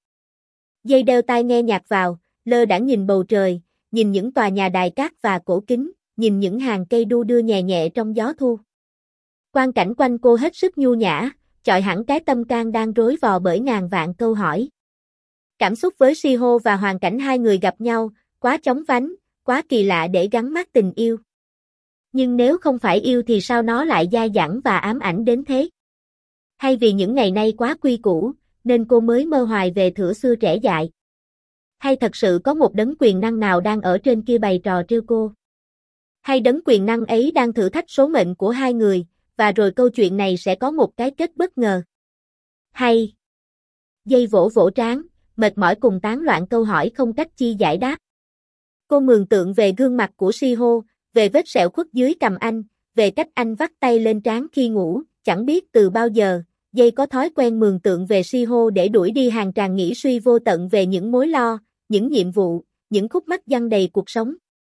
A: Dây đeo tai nghe nhạc vào, lơ đãng nhìn bầu trời, nhìn những tòa nhà đài cát và cổ kính, nhìn những hàng cây đu đưa nhẹ nhẹ trong gió thu. Quang cảnh quanh cô hết sức nhu nhã, chọi hẳn cái tâm can đang rối vò bởi ngàn vạn câu hỏi. Cảm xúc với Shiho và hoàn cảnh hai người gặp nhau, quá chóng vánh, quá kỳ lạ để gắn mác tình yêu. Nhưng nếu không phải yêu thì sao nó lại dai dẳng và ám ảnh đến thế? Hay vì những ngày nay quá quy củ, nên cô mới mơ hoài về thuở xưa trẻ dại? Hay thật sự có một đấng quyền năng nào đang ở trên kia bày trò trêu cô? Hay đấng quyền năng ấy đang thử thách số mệnh của hai người, và rồi câu chuyện này sẽ có một cái kết bất ngờ? Hay... Dây vỗ vỗ trán, mệt mỏi cùng tán loạn câu hỏi không cách chi giải đáp. Cô mường tượng về gương mặt của Shiho, về vết sẹo khuất dưới cằm anh, về cách anh vắt tay lên trán khi ngủ, chẳng biết từ bao giờ, Dây có thói quen mường tượng về Shiho để đuổi đi hàng tràn nghĩ suy vô tận về những mối lo, những nhiệm vụ, những khúc mắc giăng đầy cuộc sống.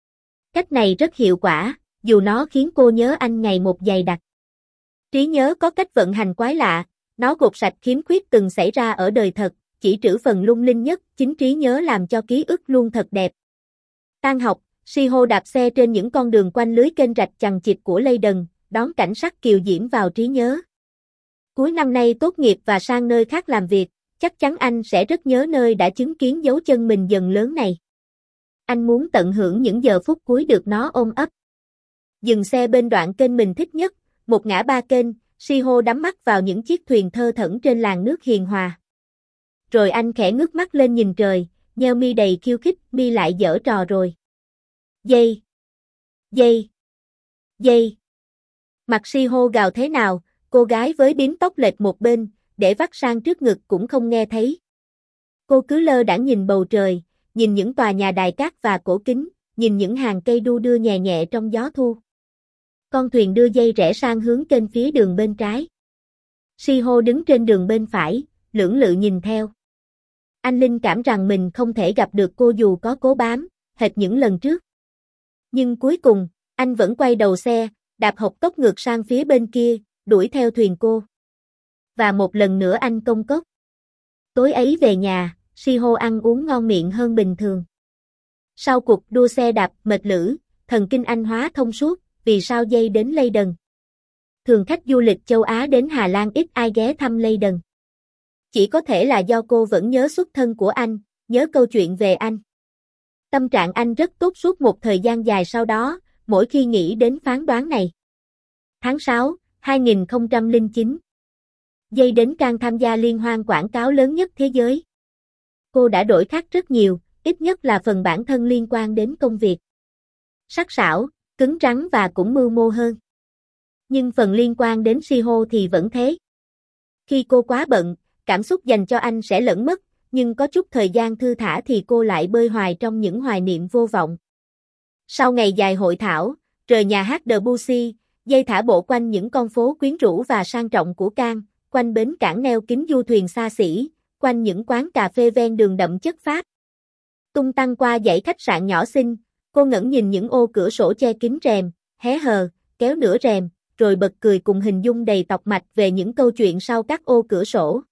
A: Cách này rất hiệu quả, dù nó khiến cô nhớ anh ngày một dày đặc. Trí nhớ có cách vận hành quái lạ, nó gột sạch khiếm khuyết từng xảy ra ở đời thật, chỉ trữ phần lung linh nhất, chính trí nhớ làm cho ký ức luôn thật đẹp. Tan học, Shiho đạp xe trên những con đường quanh lưới kênh rạch chằng chịt của Leyden, đón cảnh sắc kiều diễm vào trí nhớ. Cuối năm nay tốt nghiệp và sang nơi khác làm việc, chắc chắn anh sẽ rất nhớ nơi đã chứng kiến dấu chân mình dần lớn này. Anh muốn tận hưởng những giờ phút cuối được nó ôm ấp. Dừng xe bên đoạn kênh mình thích nhất, một ngã ba kênh, Shiho đắm mắt vào những chiếc thuyền thơ thẩn trên làn nước hiền hòa. Rồi anh khẽ ngước mắt lên nhìn trời, nheo mi đầy khiêu khích, mi lại giở trò rồi. Dây! Dây! Dây! Mặt Shiho gào thế nào, cô gái với bím tóc lệch một bên, để vắt sang trước ngực cũng không nghe thấy. Cô cứ lơ đãng nhìn bầu trời, nhìn những tòa nhà đài cát và cổ kính, nhìn những hàng cây đu đưa nhẹ nhẹ trong gió thu. Con thuyền đưa Dây rẽ sang hướng kênh phía đường bên trái. Shiho đứng trên đường bên phải, lưỡng lự nhìn theo. Anh linh cảm rằng mình không thể gặp được cô dù có cố bám, hệt những lần trước. Nhưng cuối cùng, anh vẫn quay đầu xe, đạp hộc tốc ngược sang phía bên kia, đuổi theo thuyền cô. Và một lần nữa anh công cốc. Tối ấy về nhà, Shiho ăn uống ngon miệng hơn bình thường. Sau cuộc đua xe đạp mệt lử, thần kinh anh hóa thông suốt, vì sao Dây đến Leyden. Thường khách du lịch châu Á đến Hà Lan ít ai ghé thăm Leyden. Chỉ có thể là do cô vẫn nhớ xuất thân của anh, nhớ câu chuyện về anh. Tâm trạng anh rất tốt suốt một thời gian dài sau đó, mỗi khi nghĩ đến phán đoán này. Tháng sáu, hai nghìn không trăm lẻ chín. Dây đến Cannes tham gia liên hoan quảng cáo lớn nhất thế giới. Cô đã đổi khác rất nhiều, ít nhất là phần bản thân liên quan đến công việc. Sắc sảo, cứng rắn và cũng mưu mô hơn. Nhưng phần liên quan đến Shiho thì vẫn thế. Khi cô quá bận, cảm xúc dành cho anh sẽ lẫn mất, nhưng có chút thời gian thư thả thì cô lại bơi hoài trong những hoài niệm vô vọng. Sau ngày dài hội thảo, rời nhà hát Debussy, Dây thả bộ quanh những con phố quyến rũ và sang trọng của Cannes, quanh bến cảng neo kính du thuyền xa xỉ, quanh những quán cà phê ven đường đậm chất Pháp. Tung tăng qua dãy khách sạn nhỏ xinh, cô ngẩng nhìn những ô cửa sổ che kín rèm, hé hờ, kéo nửa rèm, rồi bật cười cùng hình dung đầy tọc mạch về những câu chuyện sau các ô cửa sổ.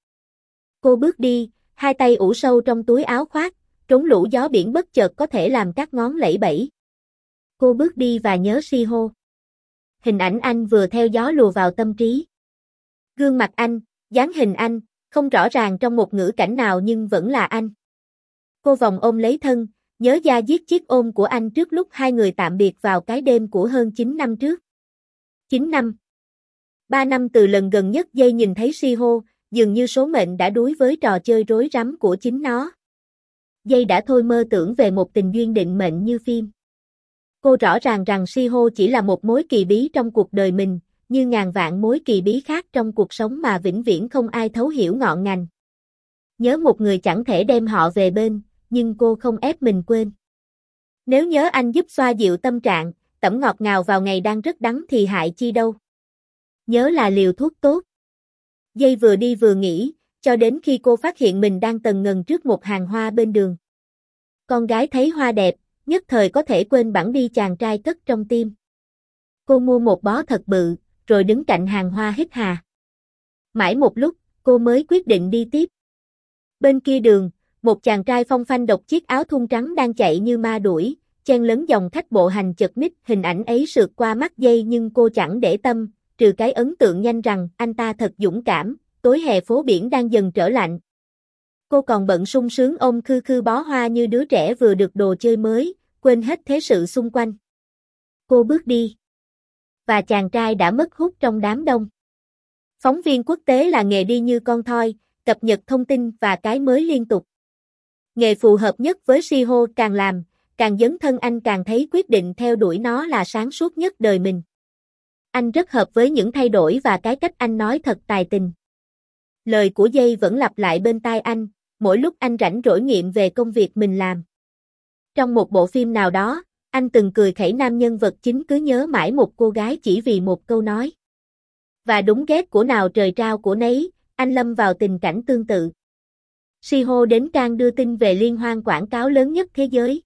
A: Cô bước đi, hai tay ủ sâu trong túi áo khoác, trốn lũ gió biển bất chợt có thể làm các ngón lẫy bẫy. Cô bước đi và nhớ Shiho. Hình ảnh anh vừa theo gió lùa vào tâm trí. Gương mặt anh, dáng hình anh, không rõ ràng trong một ngữ cảnh nào nhưng vẫn là anh. Cô vòng ôm lấy thân, nhớ da diết chiếc ôm của anh trước lúc hai người tạm biệt vào cái đêm của hơn chín năm trước. chín năm. ba năm từ lần gần nhất Dây nhìn thấy Shiho, dường như số mệnh đã đuối với trò chơi rối rắm của chính nó. Dây đã thôi mơ tưởng về một tình duyên định mệnh như phim. Cô rõ ràng rằng Shiho chỉ là một mối kỳ bí trong cuộc đời mình, như ngàn vạn mối kỳ bí khác trong cuộc sống mà vĩnh viễn không ai thấu hiểu ngọn ngành. Nhớ một người chẳng thể đem họ về bên, nhưng cô không ép mình quên. Nếu nhớ anh giúp xoa dịu tâm trạng, tẩm ngọt ngào vào ngày đang rất đắng thì hại chi đâu. Nhớ là liều thuốc tốt. Dây vừa đi vừa nghĩ, cho đến khi cô phát hiện mình đang tần ngần trước một hàng hoa bên đường. Con gái thấy hoa đẹp, nhất thời có thể quên bẵng đi chàng trai cất trong tim. Cô mua một bó thật bự, rồi đứng cạnh hàng hoa hít hà. Mãi một lúc, cô mới quyết định đi tiếp. Bên kia đường, một chàng trai phong phanh độc chiếc áo thun trắng đang chạy như ma đuổi, chen lấn dòng khách bộ hành chật ních, hình ảnh ấy sượt qua mắt Giây nhưng cô chẳng để tâm, trừ cái ấn tượng nhanh rằng anh ta thật dũng cảm. Tối hè phố biển đang dần trở lạnh. Cô còn bận sung sướng ôm khư khư bó hoa như đứa trẻ vừa được đồ chơi mới, quên hết thế sự xung quanh. Cô bước đi. Và chàng trai đã mất hút trong đám đông. Phóng viên quốc tế là nghề đi như con thoi, cập nhật thông tin và cái mới liên tục. Nghề phù hợp nhất với Shiho, càng làm, càng dấn thân anh càng thấy quyết định theo đuổi nó là sáng suốt nhất đời mình. Anh rất hợp với những thay đổi và cái cách anh nói thật tài tình. Lời của Giây vẫn lặp lại bên tai anh, mỗi lúc anh rảnh rỗi nghiệm về công việc mình làm. Trong một bộ phim nào đó, anh từng cười khẩy nam nhân vật chính cứ nhớ mãi một cô gái chỉ vì một câu nói. Và đúng ghét của nào trời trao của nấy, anh lâm vào tình cảnh tương tự. Shiho đến Cannes đưa tin về liên hoan quảng cáo lớn nhất thế giới.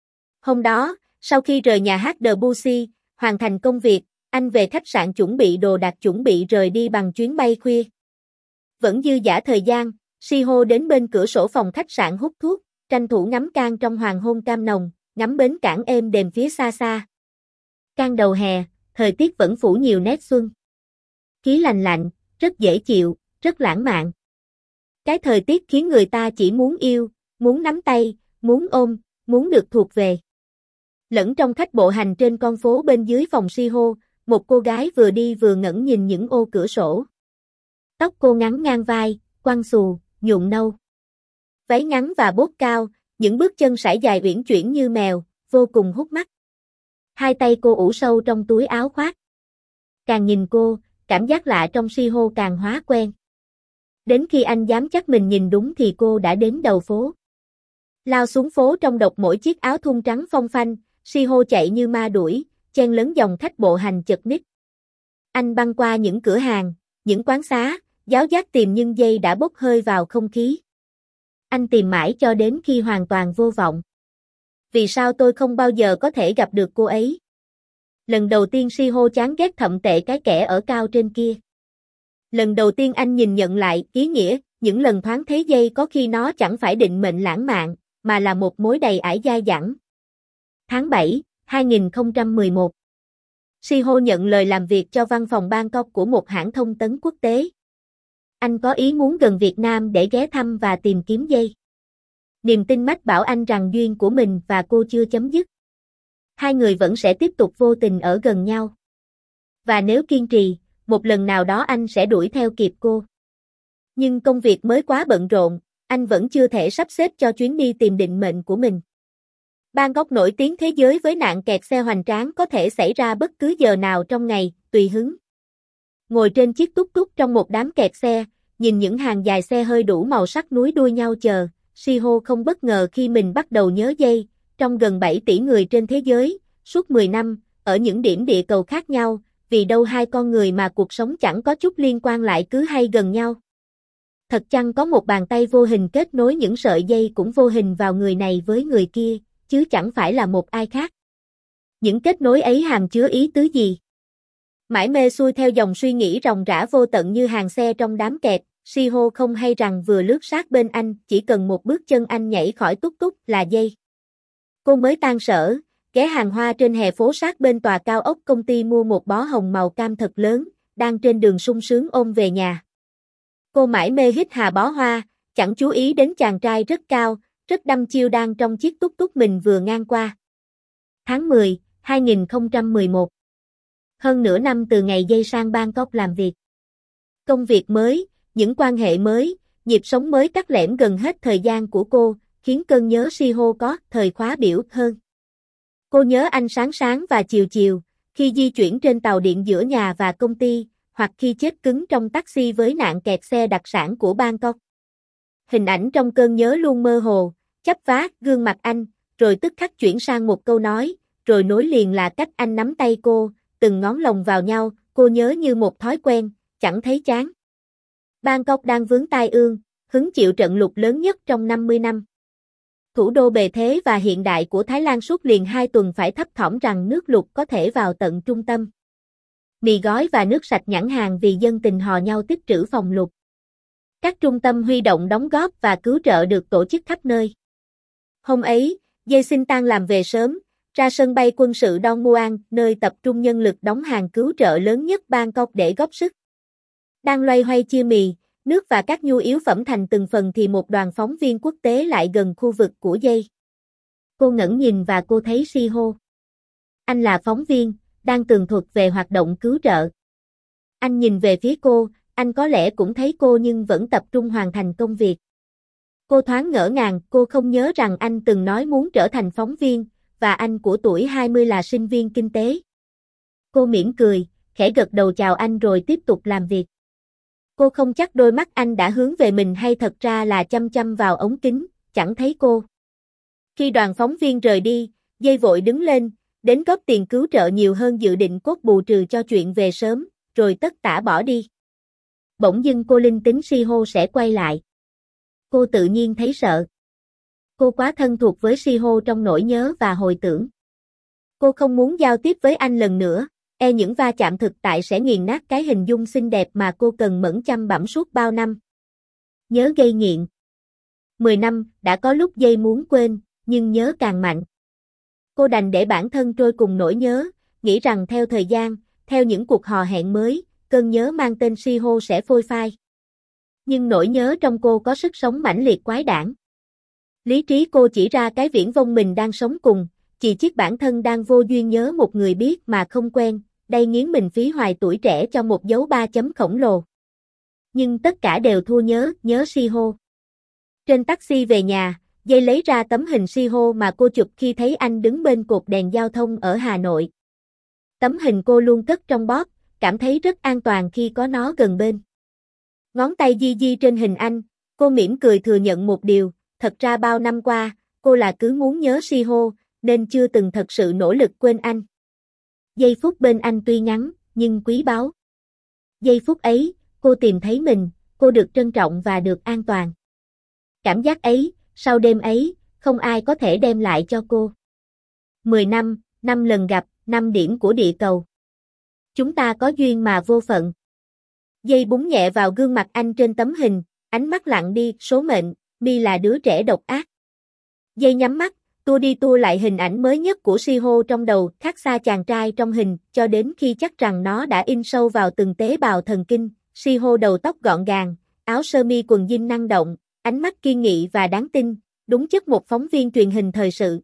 A: Hôm đó, sau khi rời nhà hát Debussy, hoàn thành công việc, anh về khách sạn chuẩn bị đồ đạc chuẩn bị rời đi bằng chuyến bay khuya. Vẫn dư dả thời gian, Shiho đến bên cửa sổ phòng khách sạn hút thuốc, tranh thủ ngắm Cannes trong hoàng hôn cam nồng, ngắm bến cảng êm đềm phía xa xa. Cannes đầu hè, thời tiết vẫn phủ nhiều nét xuân. Khí lành lạnh, rất dễ chịu, rất lãng mạn. Cái thời tiết khiến người ta chỉ muốn yêu, muốn nắm tay, muốn ôm, muốn được thuộc về. Lẫn trong khách bộ hành trên con phố bên dưới phòng Shiho, một cô gái vừa đi vừa ngẩn nhìn những ô cửa sổ. Tóc cô ngắn ngang vai, quăn xù, nhuộm nâu. Váy ngắn và bốt cao, những bước chân sải dài uyển chuyển như mèo, vô cùng hút mắt. Hai tay cô ủ sâu trong túi áo khoác. Càng nhìn cô, cảm giác lạ trong Shiho càng hóa quen. Đến khi anh dám chắc mình nhìn đúng thì cô đã đến đầu phố. Lao xuống phố trong độc mỗi chiếc áo thun trắng phong phanh, Shiho chạy như ma đuổi, chen lấn dòng khách bộ hành chật ních. Anh băng qua những cửa hàng, những quán xá, giáo giác tìm nhưng Giây đã bốc hơi vào không khí. Anh tìm mãi cho đến khi hoàn toàn vô vọng. Vì sao tôi không bao giờ có thể gặp được cô ấy? Lần đầu tiên Shiho chán ghét thậm tệ cái kẻ ở cao trên kia. Lần đầu tiên anh nhìn nhận lại ý nghĩa, những lần thoáng thấy Giây có khi nó chẳng phải định mệnh lãng mạn, mà là một mối đầy ải dai dẳng. Tháng bảy, hai nghìn không trăm mười một. Shiho nhận lời làm việc cho văn phòng Bangkok của một hãng thông tấn quốc tế. Anh có ý muốn gần Việt Nam để ghé thăm và tìm kiếm Giây. Niềm tin mách bảo anh rằng duyên của mình và cô chưa chấm dứt. Hai người vẫn sẽ tiếp tục vô tình ở gần nhau. Và nếu kiên trì, một lần nào đó anh sẽ đuổi theo kịp cô. Nhưng công việc mới quá bận rộn, anh vẫn chưa thể sắp xếp cho chuyến đi tìm định mệnh của mình. Bangkok nổi tiếng thế giới với nạn kẹt xe hoành tráng có thể xảy ra bất cứ giờ nào trong ngày, tùy hứng. Ngồi trên chiếc túc túc trong một đám kẹt xe, nhìn những hàng dài xe hơi đủ màu sắc nối đuôi nhau chờ, Shiho không bất ngờ khi mình bắt đầu nhớ Giây, trong gần bảy tỷ người trên thế giới, suốt mười năm, ở những điểm địa cầu khác nhau, vì đâu hai con người mà cuộc sống chẳng có chút liên quan lại cứ hay gần nhau. Thật chăng có một bàn tay vô hình kết nối những sợi dây cũng vô hình vào người này với người kia, chứ chẳng phải là một ai khác. Những kết nối ấy hàm chứa ý tứ gì? Mãi mê xuôi theo dòng suy nghĩ ròng rã vô tận như hàng xe trong đám kẹt, Shiho không hay rằng vừa lướt sát bên anh, chỉ cần một bước chân anh nhảy khỏi túc túc là Giây. Cô mới tan sở, ghé hàng hoa trên hè phố sát bên tòa cao ốc công ty mua một bó hồng màu cam thật lớn, đang trên đường sung sướng ôm về nhà. Cô mãi mê hít hà bó hoa, chẳng chú ý đến chàng trai rất cao, rất đăm chiêu đang trong chiếc túc túc mình vừa ngang qua. Tháng mười, hai nghìn không trăm mười một. Hơn nửa năm từ ngày Giây sang Bangkok làm việc. Công việc mới, những quan hệ mới, nhịp sống mới cắt lẻm gần hết thời gian của cô, khiến cơn nhớ Shiho có thời khóa biểu hơn. Cô nhớ anh sáng sáng và chiều chiều, khi di chuyển trên tàu điện giữa nhà và công ty, hoặc khi chết cứng trong taxi với nạn kẹt xe đặc sản của Bangkok. Hình ảnh trong cơn nhớ luôn mơ hồ, chắp vá gương mặt anh, rồi tức khắc chuyển sang một câu nói, rồi nối liền là cách anh nắm tay cô, từng ngón lồng vào nhau, cô nhớ như một thói quen, chẳng thấy chán. Bangkok đang vướng tai ương, hứng chịu trận lụt lớn nhất trong năm mươi năm. Thủ đô bề thế và hiện đại của Thái Lan suốt liền hai tuần phải thấp thỏm rằng nước lụt có thể vào tận trung tâm. mì gói và nước sạch nhãn hàng vì dân tình hò nhau tích trữ phòng lục. Các trung tâm huy động đóng góp và cứu trợ được tổ chức khắp nơi. Hôm ấy, Dây xin tan làm về sớm, ra sân bay quân sự Don Muang, nơi tập trung nhân lực đóng hàng cứu trợ lớn nhất Bangkok để góp sức. Đang loay hoay chia mì, nước và các nhu yếu phẩm thành từng phần thì một đoàn phóng viên quốc tế lại gần khu vực của Dây. Cô ngẩng nhìn và cô thấy Shiho. Anh là phóng viên, đang tường thuật về hoạt động cứu trợ. Anh nhìn về phía cô, anh có lẽ cũng thấy cô nhưng vẫn tập trung hoàn thành công việc. Cô thoáng ngỡ ngàng, cô không nhớ rằng anh từng nói muốn trở thành phóng viên, và anh của tuổi hai mươi là sinh viên kinh tế. Cô mỉm cười, khẽ gật đầu chào anh rồi tiếp tục làm việc. Cô không chắc đôi mắt anh đã hướng về mình hay thật ra là chăm chăm vào ống kính, chẳng thấy cô. Khi đoàn phóng viên rời đi, Dây vội đứng lên, đến góp tiền cứu trợ nhiều hơn dự định cốt bù trừ cho chuyện về sớm, rồi tất tả bỏ đi. Bỗng dưng cô linh tính Shiho sẽ quay lại. Cô tự nhiên thấy sợ. Cô quá thân thuộc với Shiho trong nỗi nhớ và hồi tưởng. Cô không muốn giao tiếp với anh lần nữa, e những va chạm thực tại sẽ nghiền nát cái hình dung xinh đẹp mà cô cần mẫn chăm bẵm suốt bao năm. Nhớ gây nghiện. Mười năm, đã có lúc Dây muốn quên, nhưng nhớ càng mạnh. Cô đành để bản thân trôi cùng nỗi nhớ, nghĩ rằng theo thời gian, theo những cuộc hò hẹn mới, cơn nhớ mang tên Shiho sẽ phôi phai. Nhưng nỗi nhớ trong cô có sức sống mãnh liệt quái đản. Lý trí cô chỉ ra cái viễn vông mình đang sống cùng, chỉ chiếc bản thân đang vô duyên nhớ một người biết mà không quen, đây nghiến mình phí hoài tuổi trẻ cho một dấu ba chấm khổng lồ. Nhưng tất cả đều thua nhớ, nhớ Shiho. Trên taxi về nhà, Dây lấy ra tấm hình Shiho mà cô chụp khi thấy anh đứng bên cột đèn giao thông ở Hà Nội. Tấm hình cô luôn cất trong bóp, cảm thấy rất an toàn khi có nó gần bên. Ngón tay di di trên hình anh, cô mỉm cười thừa nhận một điều, thật ra bao năm qua, cô là cứ muốn nhớ Shiho, nên chưa từng thật sự nỗ lực quên anh. Giây phút bên anh tuy ngắn, nhưng quý báu. Giây phút ấy, cô tìm thấy mình, cô được trân trọng và được an toàn. Cảm giác ấy, sau đêm ấy, không ai có thể đem lại cho cô. Mười năm, năm lần gặp, năm điểm của địa cầu. Chúng ta có duyên mà vô phận. Dây búng nhẹ vào gương mặt anh trên tấm hình, ánh mắt lặng đi, số mệnh, mi là đứa trẻ độc ác. Dây nhắm mắt, tua đi tua lại hình ảnh mới nhất của Shiho trong đầu, khác xa chàng trai trong hình, cho đến khi chắc rằng nó đã in sâu vào từng tế bào thần kinh. Shiho đầu tóc gọn gàng, áo sơ mi quần jean năng động, ánh mắt kiên nghị và đáng tin, đúng chất một phóng viên truyền hình thời sự.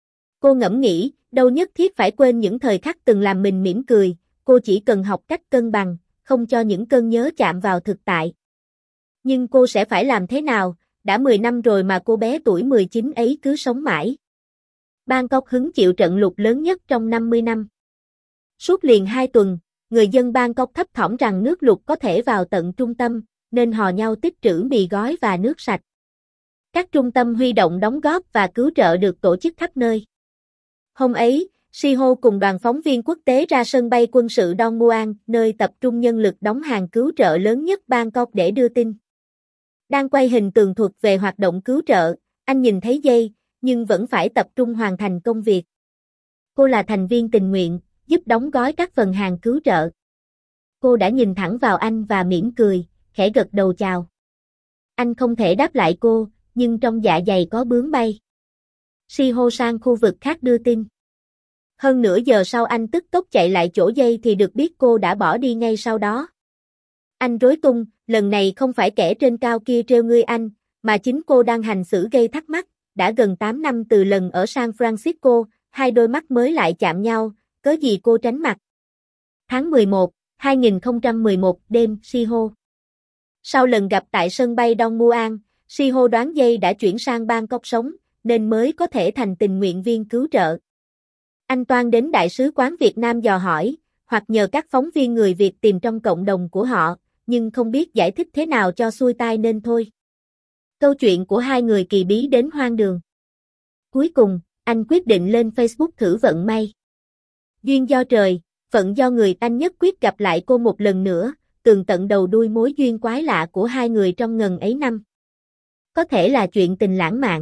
A: Cô ngẫm nghĩ, đâu nhất thiết phải quên những thời khắc từng làm mình mỉm cười, cô chỉ cần học cách cân bằng, không cho những cơn nhớ chạm vào thực tại. Nhưng cô sẽ phải làm thế nào, đã mười năm rồi mà cô bé tuổi mười chín ấy cứ sống mãi. Bangkok hứng chịu trận lụt lớn nhất trong năm mươi năm. Suốt liền hai tuần, người dân Bangkok thấp thỏm rằng nước lụt có thể vào tận trung tâm, nên hò nhau tích trữ mì gói và nước sạch. Các trung tâm huy động đóng góp và cứu trợ được tổ chức khắp nơi. Hôm ấy, Shiho cùng đoàn phóng viên quốc tế ra sân bay quân sự Don Muang, nơi tập trung nhân lực đóng hàng cứu trợ lớn nhất Bangkok để đưa tin. Đang quay hình tường thuật về hoạt động cứu trợ, anh nhìn thấy Dây, nhưng vẫn phải tập trung hoàn thành công việc. Cô là thành viên tình nguyện, giúp đóng gói các phần hàng cứu trợ. Cô đã nhìn thẳng vào anh và mỉm cười, khẽ gật đầu chào. Anh không thể đáp lại cô, nhưng trong dạ dày có bướm bay. Shiho sang khu vực khác đưa tin. Hơn nửa giờ sau anh tức tốc chạy lại chỗ Dây thì được biết cô đã bỏ đi ngay sau đó. Anh rối tung, lần này không phải kẻ trên cao kia trêu ngươi anh, mà chính cô đang hành xử gây thắc mắc, đã gần tám năm từ lần ở San Francisco, hai đôi mắt mới lại chạm nhau, cớ gì cô tránh mặt. Tháng mười một, hai nghìn không trăm mười một, đêm, Shiho. Sau lần gặp tại sân bay Don Muang, Shiho đoán Dây đã chuyển sang Bangkok sống, nên mới có thể thành tình nguyện viên cứu trợ. Anh toan đến Đại sứ quán Việt Nam dò hỏi, hoặc nhờ các phóng viên người Việt tìm trong cộng đồng của họ, nhưng không biết giải thích thế nào cho xuôi tai nên thôi. Câu chuyện của hai người kỳ bí đến hoang đường. Cuối cùng, anh quyết định lên Facebook thử vận may. Duyên do trời, phận do người, anh nhất quyết gặp lại cô một lần nữa, tường tận đầu đuôi mối duyên quái lạ của hai người trong ngần ấy năm. Có thể là chuyện tình lãng mạn.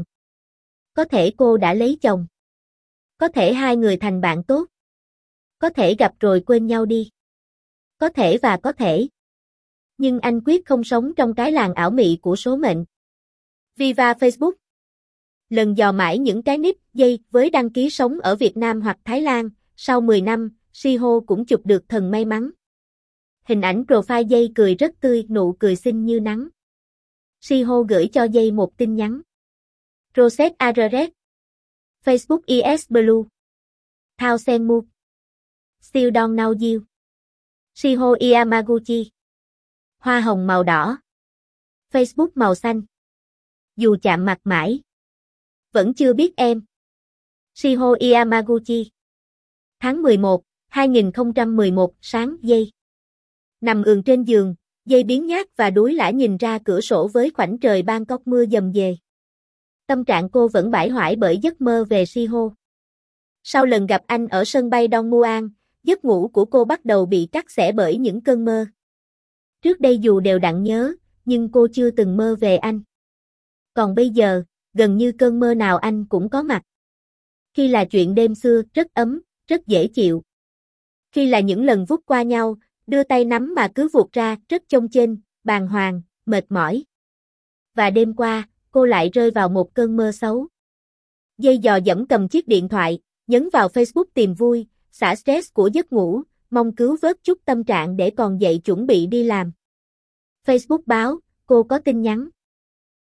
A: Có thể cô đã lấy chồng. Có thể hai người thành bạn tốt. Có thể gặp rồi quên nhau đi. Có thể và có thể. Nhưng anh quyết không sống trong cái làng ảo mị của số mệnh. Viva Facebook. Lần dò mãi những cái nick dây với đăng ký sống ở Việt Nam hoặc Thái Lan, sau mười năm, Siho cũng chụp được thần may mắn. Hình ảnh profile dây cười rất tươi, nụ cười xinh như nắng. Siho gửi cho dây một tin nhắn. Rosette Arret. Facebook is Blue. Thao Sen Mu. Still don't know you. Siho Yamaguchi. Hoa hồng màu đỏ. Facebook màu xanh. Dù chạm mặt mãi. Vẫn chưa biết em. Siho Yamaguchi. Tháng mười một, hai nghìn không trăm mười một, sáng, dây. Nằm ườn trên giường, dây biếng nhác và đuối lả nhìn ra cửa sổ với khoảnh trời Bangkok mưa dầm về. Tâm trạng cô vẫn bải hoải bởi giấc mơ về Siho. Sau lần gặp anh ở sân bay Don Muang, giấc ngủ của cô bắt đầu bị cắt xẻ bởi những cơn mơ. Trước đây dù đều đặn nhớ, nhưng cô chưa từng mơ về anh. Còn bây giờ, gần như cơn mơ nào anh cũng có mặt. Khi là chuyện đêm xưa, rất ấm, rất dễ chịu. Khi là những lần vút qua nhau, đưa tay nắm mà cứ vụt ra, rất chông chênh, bàng hoàng, mệt mỏi. Và đêm qua, cô lại rơi vào một cơn mơ xấu. Dây dò dẫm cầm chiếc điện thoại, nhấn vào Facebook tìm vui, xả stress của giấc ngủ, mong cứu vớt chút tâm trạng để còn dậy chuẩn bị đi làm. Facebook báo, cô có tin nhắn.